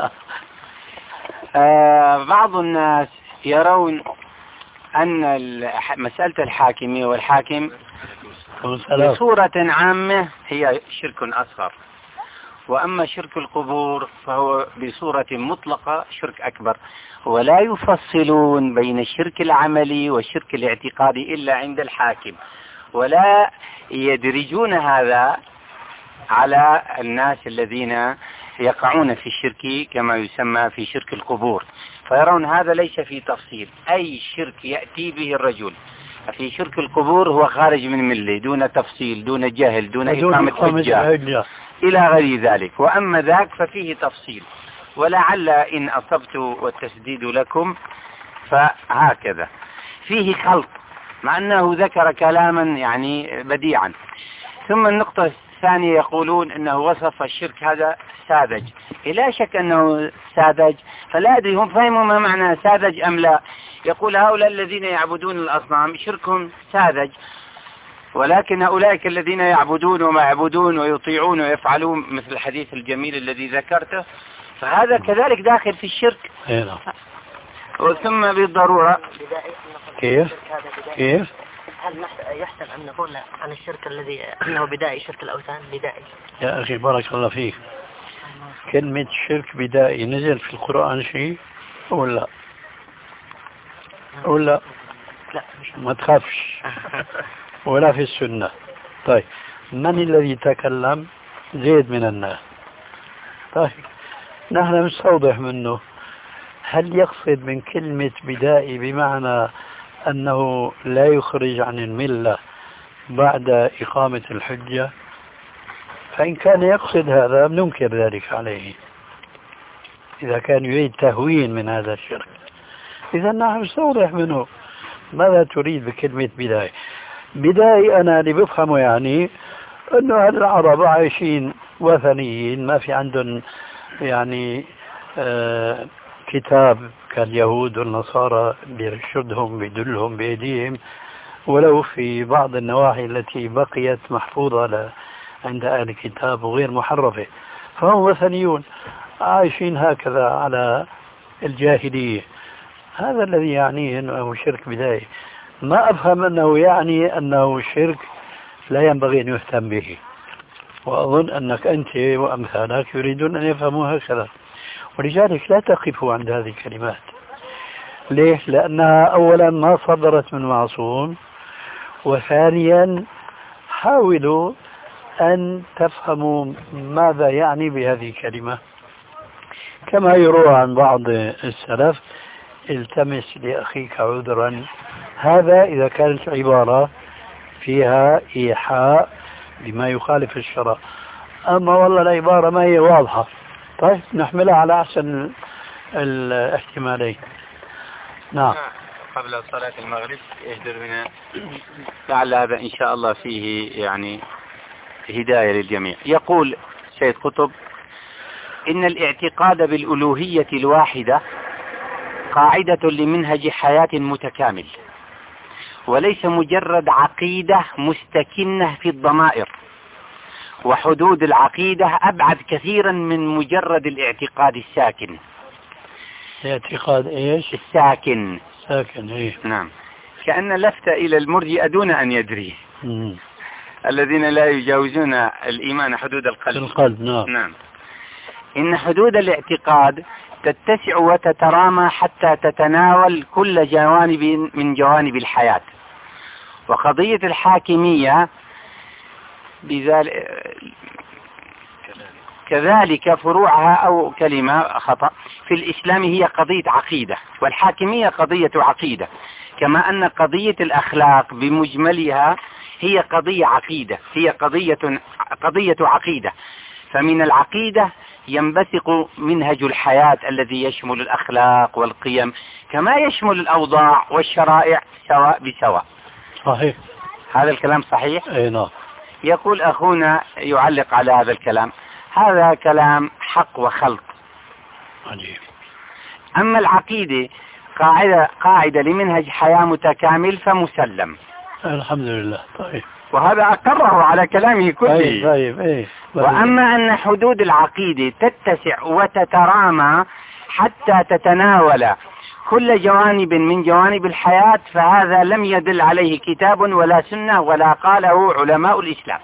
S5: بعض الناس يرون أن مسألة الحاكمية والحاكم بصورة عامة هي شرك أصغر، وأما شرك القبور فهو بصورة مطلقة شرك أكبر، ولا يفصلون بين الشرك العملي والشرك الاعتقادي إلا عند الحاكم، ولا يدرجون هذا على الناس الذين يقعون في الشرك كما يسمى في شرك القبور، فيرون هذا ليس في تفصيل. أي شرك يأتي به الرجل في شرك القبور هو خارج من ملة دون تفصيل، دون جهل، دون إقامة حجة إلى غير ذلك. وأما ذاك ففيه تفصيل، ولعل إن أصبت والتسديد لكم فهكذا. فيه خلط مع أنه ذكر كلاما يعني بديعا. ثم النقطة الثانية يقولون أنه وصف الشرك هذا ساذج. لا شك أنه ساذج، فلا أدري هم فهموا ما معنى ساذج أم لا. يقول هؤلاء الذين يعبدون الأصنام شركهم ساذج، ولكن أولئك الذين يعبدون وما يعبدون ويطيعون ويفعلون مثل الحديث الجميل الذي ذكرته فهذا كذلك داخل في الشرك. وثم بالضرورة
S4: كيف
S3: هل يحسن أن نقول عن الشرك الذي أنه بدائي شرك الأوثان بدائي؟
S4: يا أخي بارك الله فيك، كلمة شرك بدائي نزل في القرآن شيء ولا لا ما تخافش ولا في السنة. طيب من الذي تكلم؟ زيد من الناس. طيب نحن نستوضح منه، هل يقصد من كلمة بدائي بمعنى أنه لا يخرج عن الملة بعد إقامة الحجة؟ فإن كان يقصد هذا ننكر ذلك عليه إذا كان يريد تهوين من هذا الشرك. إذا نحن نستوضح منه ماذا تريد بكلمة بداية. بداية أنا اللي بفهمه يعني أنه العرب عايشين وثنيين، ما في عندهم يعني كتاب كاليهود والنصارى بيرشدهم بيدلهم بأيديهم، ولو في بعض النواحي التي بقيت محفوظة عند أهل الكتاب وغير محرفة، فهم وثنيون عايشين هكذا على الجاهلية. هذا الذي يعنيه أنه شرك بداية. ما أفهم أنه يعني أنه شرك لا ينبغي أن يهتم به، وأظن أنك أنت وأمثالك يريدون أن يفهموا هكذا، ولذلك لا تقفوا عند هذه الكلمات. ليش؟ لأنها أولا ما صدرت من معصوم، وثانيا حاولوا أن تفهموا ماذا يعني بهذه الكلمة. كما يروى عن بعض السلف: التمس لأخيك عذرا. هذا إذا كانت عبارة فيها إيحاء بما يخالف الشرع. أما والله العبارة ما هي واضحة، طيب نحملها على أحسن الاحتمالين. نعم.
S5: قبل صلاة المغرب يهدر بنا، لعل هذا إن شاء الله فيه يعني هداية للجميع. يقول سيد قطب: إن الاعتقاد بالألوهية الواحدة قاعدة لمنهج حياة متكامل، وليس مجرد عقيدة مستكنة في الضمائر، وحدود العقيدة أبعد كثيرا من مجرد الاعتقاد الساكن.
S4: الاعتقاد إيش؟
S5: الساكن.
S4: ساكن، إيه.
S5: نعم، كأن لفت إلى المرجئة دون أن يدري، الذين لا يجاوزون الإيمان حدود القلب. نعم. إن حدود الاعتقاد تتسع وتترامى حتى تتناول كل جوانب من جوانب الحياة، وقضية الحاكمية كذلك فروعها، أو كلمة خطأ، في الإسلام هي قضية عقيدة، والحاكمية قضية عقيدة، كما أن قضية الأخلاق بمجملها هي قضية عقيدة، هي قضية عقيدة. فمن العقيدة ينبثق منهج الحياة الذي يشمل الأخلاق والقيم، كما يشمل الأوضاع والشرائع سواء بسواء.
S4: صحيح.
S5: هذا الكلام صحيح؟
S4: أي نعم.
S5: يقول أخونا يعلق على هذا الكلام: هذا كلام حق وخلط.
S4: عجيب.
S5: أما العقيدة قاعدة لمنهج حياة متكامل فمسلم.
S4: الحمد لله. طيب.
S5: وهذا أقره على كلامه كله.
S4: طيب. إيه.
S5: وأما أن حدود العقيدة تتسع وتترامى حتى تتناول كل جوانب من جوانب الحياة، فهذا لم يدل عليه كتاب ولا سنة ولا قاله علماء الإسلام.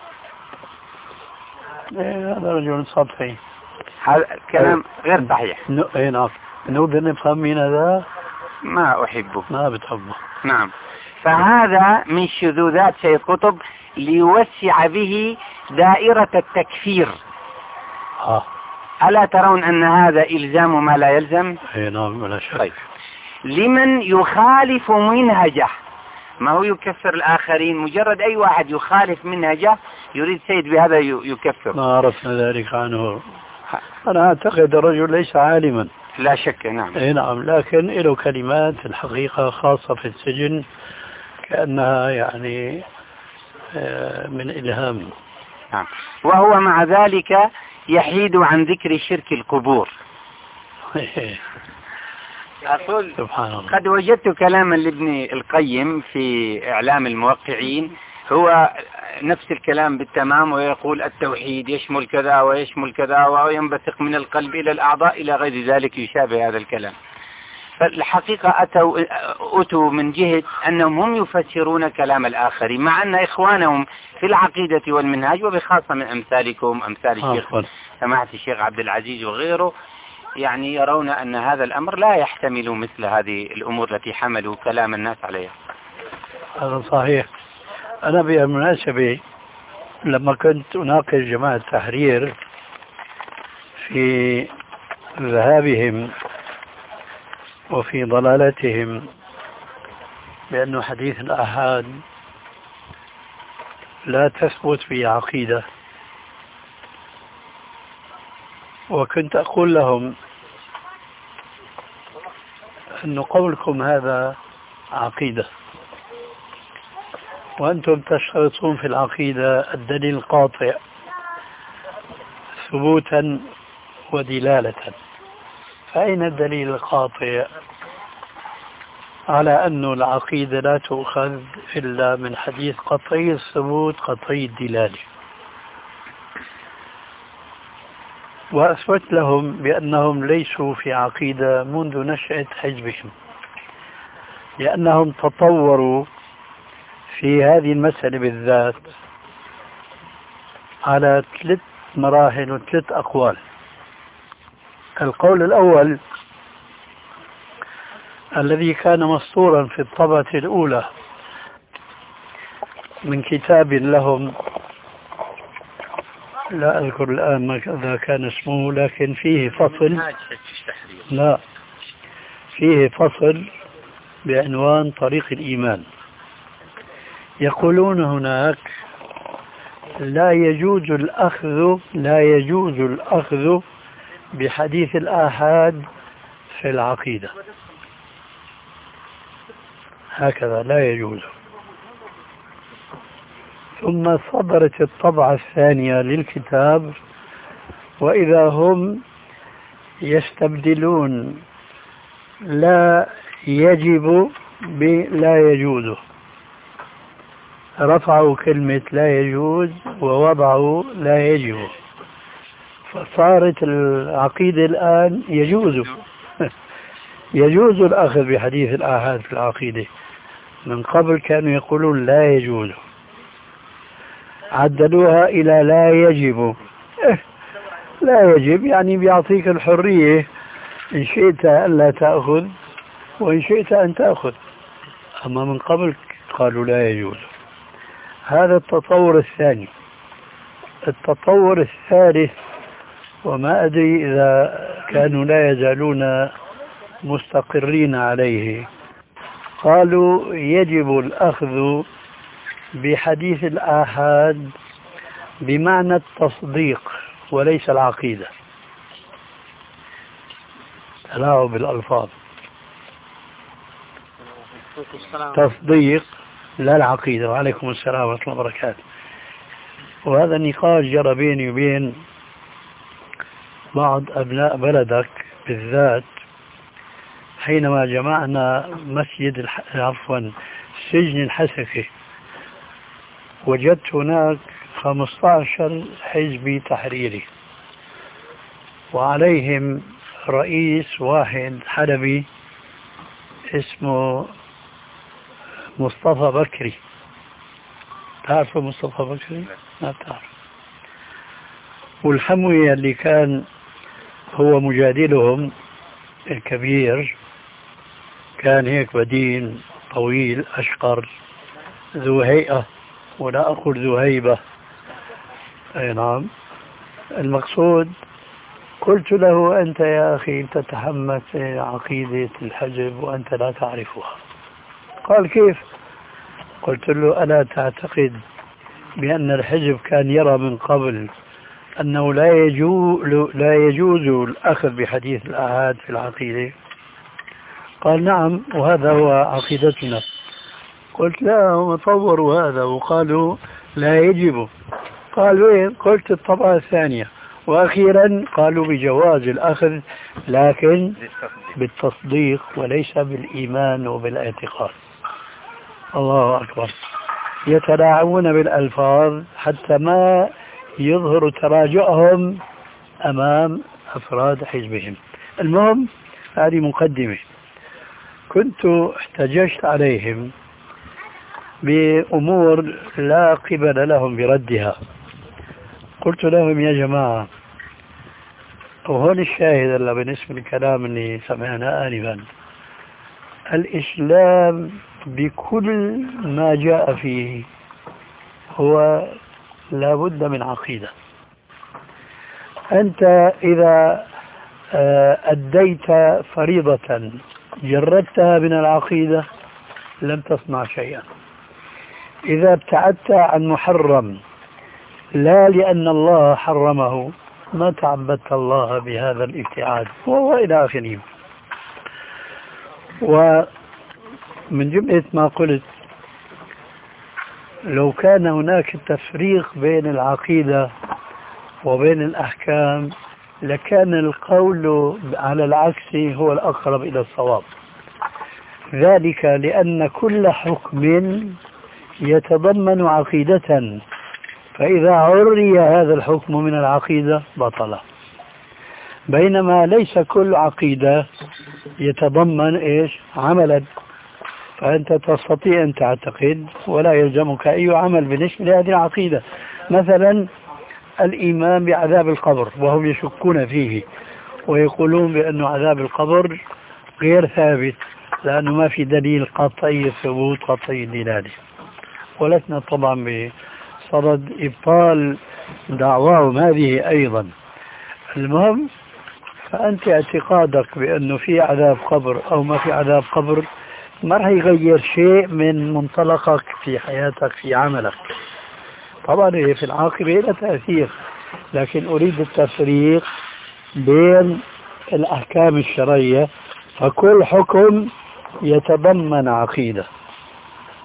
S4: هذا رجل سطحي.
S5: هذا كلام غير صحيح.
S4: اي نعم. نقدر نفهم من هذا؟
S5: ما أحبه.
S4: ما بتحبه.
S5: نعم. فهذا من شذوذات سيد قطب ليوسع به دائرة التكفير. ألا ترون أن هذا إلزام ما لا يلزم؟
S4: اي نعم ولا شك.
S5: طيب. لمن يخالف منهجه، ما هو يكفر الآخرين، مجرد أي واحد يخالف منهجه يريد سيد بهذا يكفر.
S4: ما عرفنا ذلك عنه. أنا أعتقد الرجل ليس عالما.
S5: لا شك. نعم.
S4: اي نعم، لكن له كلمات في الحقيقة خاصة في السجن كأنها يعني من إلهام.
S5: نعم. وهو مع ذلك يحيد عن ذكر شرك القبور. أقول
S4: سبحان الله.
S5: قد وجدت كلاما لابن القيم في إعلام الموقعين هو نفس الكلام بالتمام، ويقول التوحيد يشمل كذا ويشمل كذا وينبثق من القلب إلى الأعضاء إلى غير ذلك يشابه هذا الكلام. فالحقيقة أتوا من جهة أنهم هم يفسرون كلام الآخرين، مع أن إخوانهم في العقيدة والمنهاج، وبخاصة من أمثالكم أمثال الشيخ سماحة الشيخ عبد العزيز وغيره، يعني يرون أن هذا الأمر لا يحتمل مثل هذه الأمور التي حملوا كلام الناس عليها.
S4: هذا صحيح. أنا بالمناسبة لما كنت أناقش جماعة التحرير في ذهابهم وفي ضلالتهم بأن حديث الآحاد لا تثبت في عقيدة، وكنت أقول لهم أن قولكم هذا عقيدة، وأنتم تشترطون في العقيدة الدليل القاطع ثبوتا ودلالة، فأين الدليل القاطع على أن العقيدة لا تؤخذ إلا من حديث قطعي الثبوت قطعي الدلالة؟ وأثبت لهم بأنهم ليسوا في عقيدة منذ نشأة حزبهم، لأنهم تطوروا في هذه المسألة بالذات على 3 مراحل و3 أقوال. القول الأول الذي كان مسطورا في الطبعة الأولى من كتاب لهم، لا أذكر الآن ماذا كان اسمه، لكن فيه فصل، لا فيه فصل بعنوان طريق الإيمان. يقولون هناك لا يجوز الأخذ بحديث الآحاد في العقيدة. هكذا لا يجوز. ثم صدرت الطبعة الثانية للكتاب، وإذا هم يستبدلون لا يجب بلا يجوز، رفعوا كلمة لا يجوز ووضعوا لا يجب، فصارت العقيدة الآن يجوز يجوز الأخذ بحديث الآحاد في العقيدة. من قبل كانوا يقولون لا يجوز، عدلوها إلى لا يجب. لا يجب يعني بيعطيك الحرية، إن شئت ألا تأخذ وإن شئت أن تأخذ، أما من قبل قالوا لا يجوز. هذا التطور الثاني. التطور الثالث، وما أدري إذا كانوا لا يزالون مستقرين عليه، قالوا يجب الأخذ بحديث الآحاد بمعنى التصديق وليس العقيدة. تلاعب بالألفاظ، تصديق لا العقيدة. وعليكم السلام ورحمة الله وبركاته. وهذا النقاش جرى بيني وبين بعض أبناء بلدك بالذات حينما جمعنا مسجد سجن الحسكة. وجدت هناك 15 حزبي تحريري، وعليهم رئيس واحد حلبي اسمه مصطفى بكري. تعرفوا مصطفى بكري؟ لا تعرف. والحموي اللي كان هو مجادلهم الكبير كان هيك بدين طويل أشقر ذو هيئة، ولا أقول ذو هيبة. أي نعم. المقصود قلت له أنت يا أخي تتحمس عقيدة الحزب وأنت لا تعرفها. قال كيف؟ قلت له ألا تعتقد بأن الحزب كان يرى من قبل أنه لا يجوز الأخذ بحديث الآحاد في العقيدة؟ قال نعم، وهذا هو عقيدتنا. قلت لا، هم طوروا هذا وقالوا لا يجب. قالوا إيه؟ قلت الطبعة الثانية. وأخيرا قالوا بجواز الأخذ لكن بالتصديق وليس بالإيمان وبالاعتقاد. الله أكبر. يتلاعبون بالألفاظ حتى ما يظهر تراجعهم أمام أفراد حزبهم. المهم هذه مقدمة. كنت احتججت عليهم بأمور لا قبل لهم بردها. قلت لهم يا جماعة، وهون الشاهد اللي بالنسبة للكلام اللي سمعنا آنفا، الإسلام بكل ما جاء فيه هو لا بد من عقيدة. أنت إذا أديت فريضة جردتها من العقيدة لم تصنع شيئا. إذا ابتعدت عن محرم لا لأن الله حرمه ما تعبدت الله بهذا الابتعاد، وهو إلى آخره. ومن جملة ما قلت، لو كان هناك تفريق بين العقيدة وبين الأحكام لكان القول على العكس هو الأقرب إلى الصواب. ذلك لأن كل حكم يتضمن عقيدة، فإذا عري هذا الحكم من العقيدة بطل. بينما ليس كل عقيدة يتضمن إيش؟ عملا. فأنت تستطيع أن تعتقد ولا يلزمك أي عمل بالنسبة لهذه العقيدة. مثلا الإيمان بعذاب القبر، وهم يشكون فيه ويقولون بأن عذاب القبر غير ثابت لأنه ما في دليل قطعي الثبوت قطعي الدلالة. ولسنا طبعا بصدد إبطال دعواهم هذه أيضا. المهم، فأنت اعتقادك بأنه في عذاب قبر أو ما في عذاب قبر ما راح يغير شيء من منطلقك في حياتك في عملك. طبعا في العاقبة لا تأثير، لكن أريد التفريق بين الأحكام الشرعية، فكل حكم يتضمن عقيدة.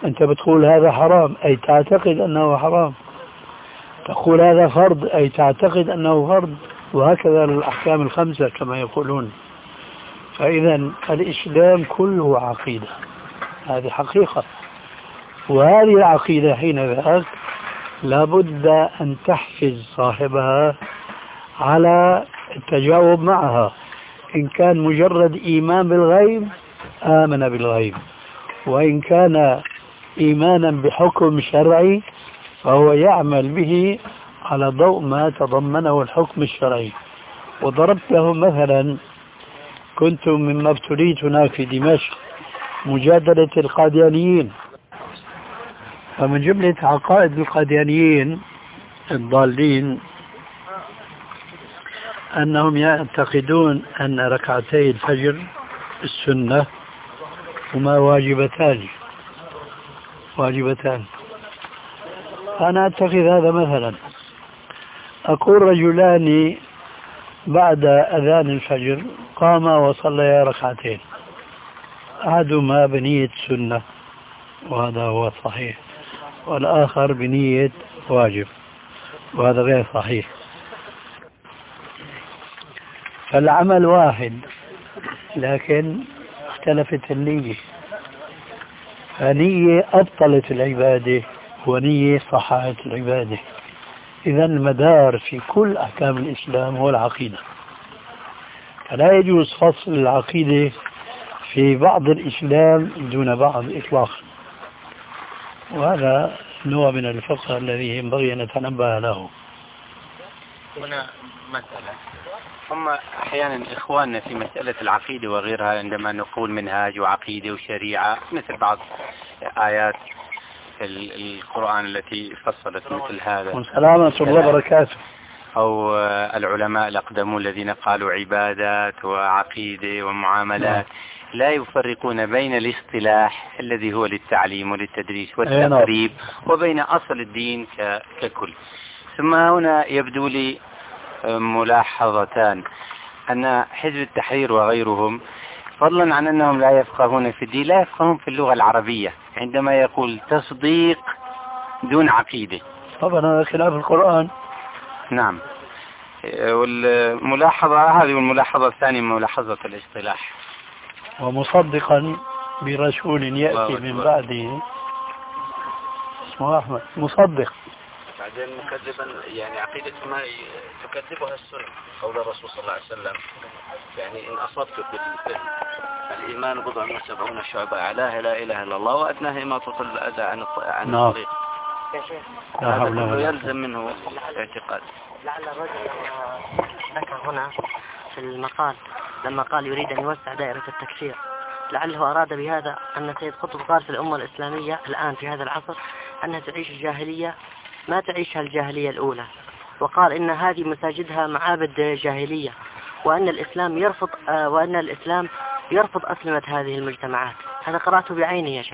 S4: أنت بتقول هذا حرام أي تعتقد أنه حرام، تقول هذا فرض أي تعتقد أنه فرض، وهكذا الأحكام الخمسة كما يقولون. فإذا الإسلام كله عقيدة، هذه حقيقة، وهذه العقيدة حين ذاك لابد أن تحفز صاحبها على التجاوب معها. إن كان مجرد إيمان بالغيب آمن بالغيب، وإن كان إيمانا بحكم شرعي فهو يعمل به على ضوء ما تضمنه الحكم الشرعي. وضربت لهم مثلا، كنت مما ابتليت هناك في دمشق مجادلة القاديانيين، فمن جملة عقائد القاديانيين الضالين أنهم يعتقدون أن ركعتي الفجر السنة هما واجبتان. أنا أتخذ هذا مثلا، أقول رجلان بعد أذان الفجر قاما وصليا ركعتين، أحدهما بنية سنة وهذا هو الصحيح، والآخر بنية واجب وهذا غير صحيح. فالعمل واحد لكن اختلفت النية، فنية أبطلت العبادة ونية صححت العبادة. إذا المدار في كل أحكام الإسلام هو العقيدة، فلا يجوز فصل العقيدة في بعض الإسلام دون بعض إطلاقا، وهذا نوع من الفقه الذي ينبغي أن نتنبه له.
S5: هنا مسألة، هم أحيانا إخواننا في مسألة العقيدة وغيرها عندما نقول منهاج وعقيدة وشريعة مثل بعض آيات القرآن التي فصلت مثل هذا
S4: والسلامة الله وبركاته،
S5: أو العلماء الأقدمون الذين قالوا عبادات وعقيدة ومعاملات، لا يفرقون بين الاصطلاح الذي هو للتعليم وللتدريس والتقريب وبين أصل الدين ككل. ثم هنا يبدو لي ملاحظتان، أن حزب التحرير وغيرهم فضلا عن أنهم لا يفقهون في الدين لا يفقهون في اللغة العربية عندما يقول تصديق دون عقيدة.
S4: طبعا هذا خلاف القرآن.
S5: نعم. والملاحظة هذه، والملاحظة الثانية ملاحظة الاصطلاح.
S4: ومصدقا برسول يأتي من بعده اسمه أحمد، مصدق.
S6: بعدين مكذبا، يعني عقيدة ما تكذبها السنة، قول الرسول صلى الله عليه وسلم يعني إن أصبت الإيمان 70 شعبة، أعلاها لا إله إلا الله وأدناها ما تطل الأذى عن الطريق. هذا كله يلزم منه الاعتقاد.
S3: لعل الرجل ذكر هنا في المقال لما قال يريد أن يوسع دائرة التكفير، لعله أراد بهذا أن سيد قطب قال في الأمة الإسلامية الآن في هذا العصر أنها تعيش الجاهلية ما تعيشها الجاهلية الأولى، وقال إن هذه مساجدها معابد جاهلية، وأن الإسلام يرفض أسلمة هذه المجتمعات. هذا قرأته بعيني يا شيخ.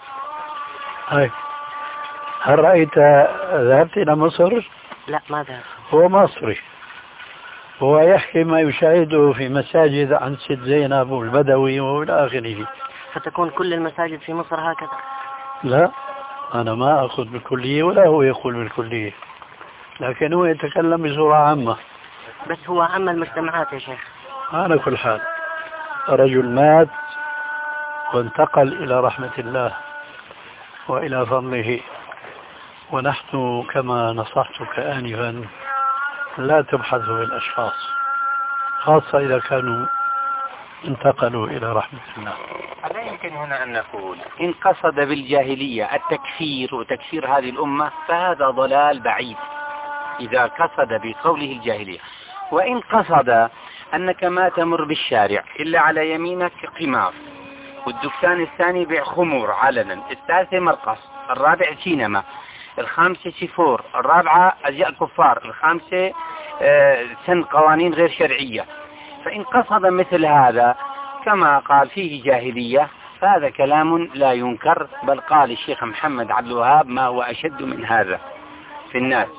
S4: هل رأيت ذهبت إلى مصر؟
S3: لا ما ذهب.
S4: هو مصري، هو يحكي ما يشاهده في مساجد عن سيد زينب والبدوي وإلى آخره.
S3: فتكون كل المساجد في مصر هكذا؟
S4: لا، أنا ما أخذ بالكلية ولا هو يقول بالكلية، لكن هو يتكلم بصورة عامة.
S3: بس هو عام المجتمعات يا شيخ.
S4: على كل حال رجل مات وانتقل إلى رحمة الله وإلى فضله، ونحن كما نصحتك آنفا لا تبحثوا بالأشخاص، خاصة إذا كانوا انتقلوا إلى رحمة الله.
S5: لا يمكن هنا أن نقول إن قصد بالجاهلية التكفير وتكفير هذه الأمة فهذا ضلال بعيد إذا قصد بقوله الجاهلية. وإن قصد أنك ما تمر بالشارع إلا على يمينك قمار، والدكان الثاني بيع خمور علنا، الثالثة مرقص، الرابع سينما، الخامسة سيفور، الرابعة أزياء كفار، الخامسة سن قوانين غير شرعية، فإن قصد مثل هذا كما قال فيه جاهلية فهذا كلام لا ينكر، بل قال الشيخ محمد عبد الوهاب ما هو أشد من هذا في الناس.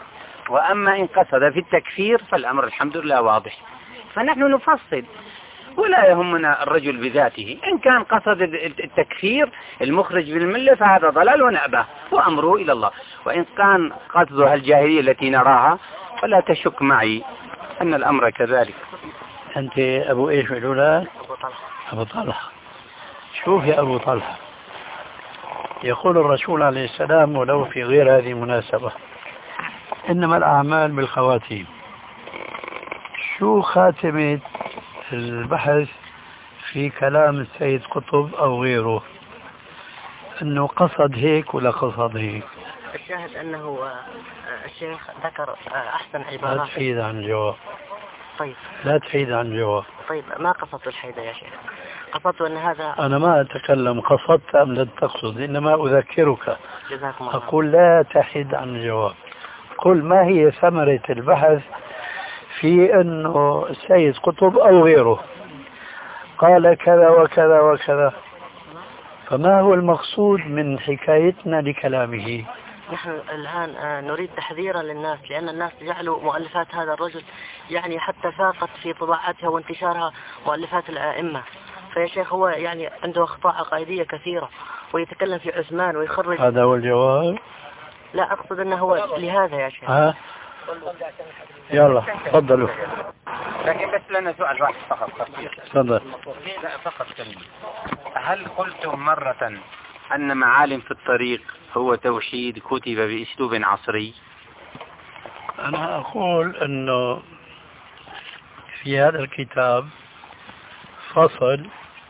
S5: وأما إن قصد في التكفير فالأمر الحمد لله واضح. فنحن نفصل ولا يهمنا الرجل بذاته. إن كان قصد التكفير المخرج بالملة فهذا ضلال ونأبه وأمره إلى الله، وإن كان قصده الجاهلية التي نراها فلا تشك معي أن الأمر كذلك.
S4: أنت أبو إيش الأولاد؟
S3: أبو طلحة.
S4: أبو طلحة. شوف يا أبو طلحة، يقول الرسول عليه السلام ولو في غير هذه المناسبة: إنما الأعمال بالخواتيم. شو خاتمة البحث في كلام السيد قطب أو غيره؟ أنه قصد هيك ولا قصد هيك؟
S3: الشاهد أنه الشيخ ذكر أحسن
S4: لا
S3: عبارات.
S4: تحيد عن الجواب.
S3: طيب
S4: لا تحيد عن الجواب.
S3: طيب ما قصدت الحيدة يا شيخ، قصدت أن هذا.
S4: أنا ما أتكلم قصدت أم لم تقصد، إنما أذكرك.
S3: جزاكم الله.
S4: أقول لا تحيد عن الجواب. قل ما هي ثمرة البحث في أنه السيد قطب أو غيره قال كذا وكذا وكذا، فما هو المقصود من حكايتنا لكلامه؟
S3: نحن الآن نريد تحذيرا للناس، لأن الناس جعلوا مؤلفات هذا الرجل يعني حتى فاقت في طباعتها وانتشارها مؤلفات الأئمة. فيا شيخ هو يعني عنده أخطاء عقائدية كثيرة ويتكلم في عثمان ويخرج.
S4: هذا هو الجواب؟
S3: لا أقصد أنه هو لهذا يا شيخ.
S4: يلا تفضلوا.
S5: لكن بس لنا سؤال واحد فقط.
S4: تفضل.
S5: لا فقط كلمة. هل قلتم مرة أن معالم في الطريق هو توحيد كتب بأسلوب عصري؟
S4: أنا أقول أنه في هذا الكتاب فصل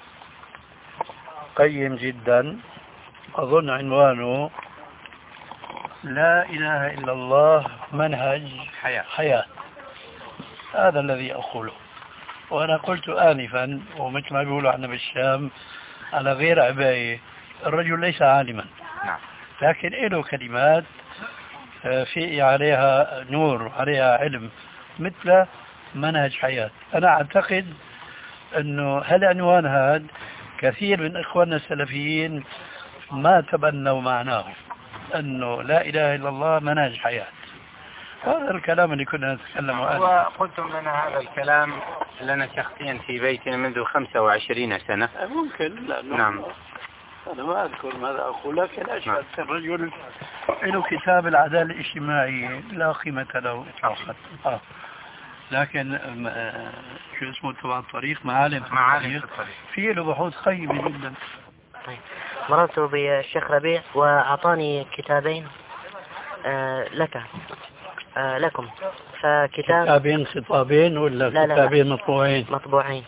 S4: قيم جدا، أظن عنوانه لا إله إلا الله منهج حياة. هذا الذي أقوله. وأنا قلت آنفا، ومثل ما بيقولوا عنا بالشام على غير عباية، الرجل ليس عالما، لكن له كلمات في عليها نور، عليها علم، مثل منهج حياة. أنا أعتقد أنه هالعنوان هذا كثير من إخواننا السلفيين ما تبنوا معناه، أنه لا إله إلا الله منهج حياة. هذا الكلام اللي كنا نتكلم عنه.
S5: وقلتم لنا هذا الكلام لنا شخصيا في بيتنا منذ 25 سنة.
S4: ممكن. لا
S5: نعم.
S4: أنا ما أذكر ماذا أقول، لكن أشهد الرجل له كتاب العدالة الاجتماعية لا قيمة له إطلاقا. لكن شو اسمه تبع الطريق، معالم الطريق، فيه له بحوث قيمة جدا.
S3: طيب. مررت بالشيخ ربيع وأعطاني كتابين لكم.
S4: كتابين خطابين ولا لا كتابين لا.
S3: مطبوعين.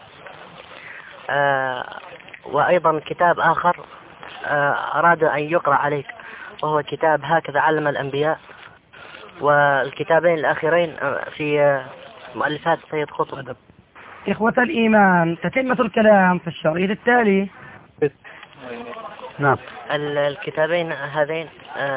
S3: وأيضا كتاب آخر أراد أن يقرأ عليك، وهو كتاب هكذا علم الأنبياء. والكتابين الأخيرين في مؤلفات سيد قطب.
S2: إخوة الإيمان، تتمة الكلام في الشريط التالي.
S4: نعم.
S3: الكتابين هذين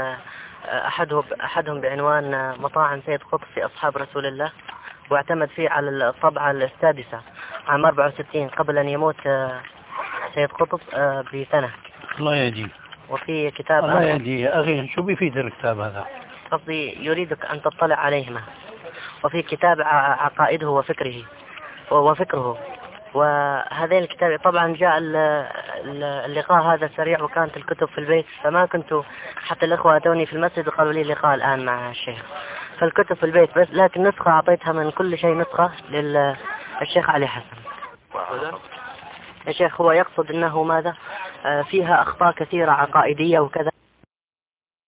S3: أحدهم بعنوان مطاعم سيد قطب في أصحاب رسول الله، واعتمد فيه على الطبعة السادسة عام 64 قبل أن يموت سيد قطب بسنة.
S4: الله يهديه.
S3: وفي كتاب
S4: الله يهديه يا أخي، شو بيفيد الكتاب هذا؟
S3: قصدي يريدك أن تطلع عليهما. وفي كتاب عقائده وفكره. وهذين الكتاب طبعا جاء اللقاء هذا سريع، وكانت الكتب في البيت، فما كنت حتى الأخوة أتوني في المسجد وقالوا لي اللقاء الآن مع الشيخ، فالكتب في البيت بس، لكن نسخة أعطيتها من كل شيء نسخة للشيخ علي حسن. يا شيخ هو يقصد أنه ماذا فيها أخطاء كثيرة عقائدية وكذا.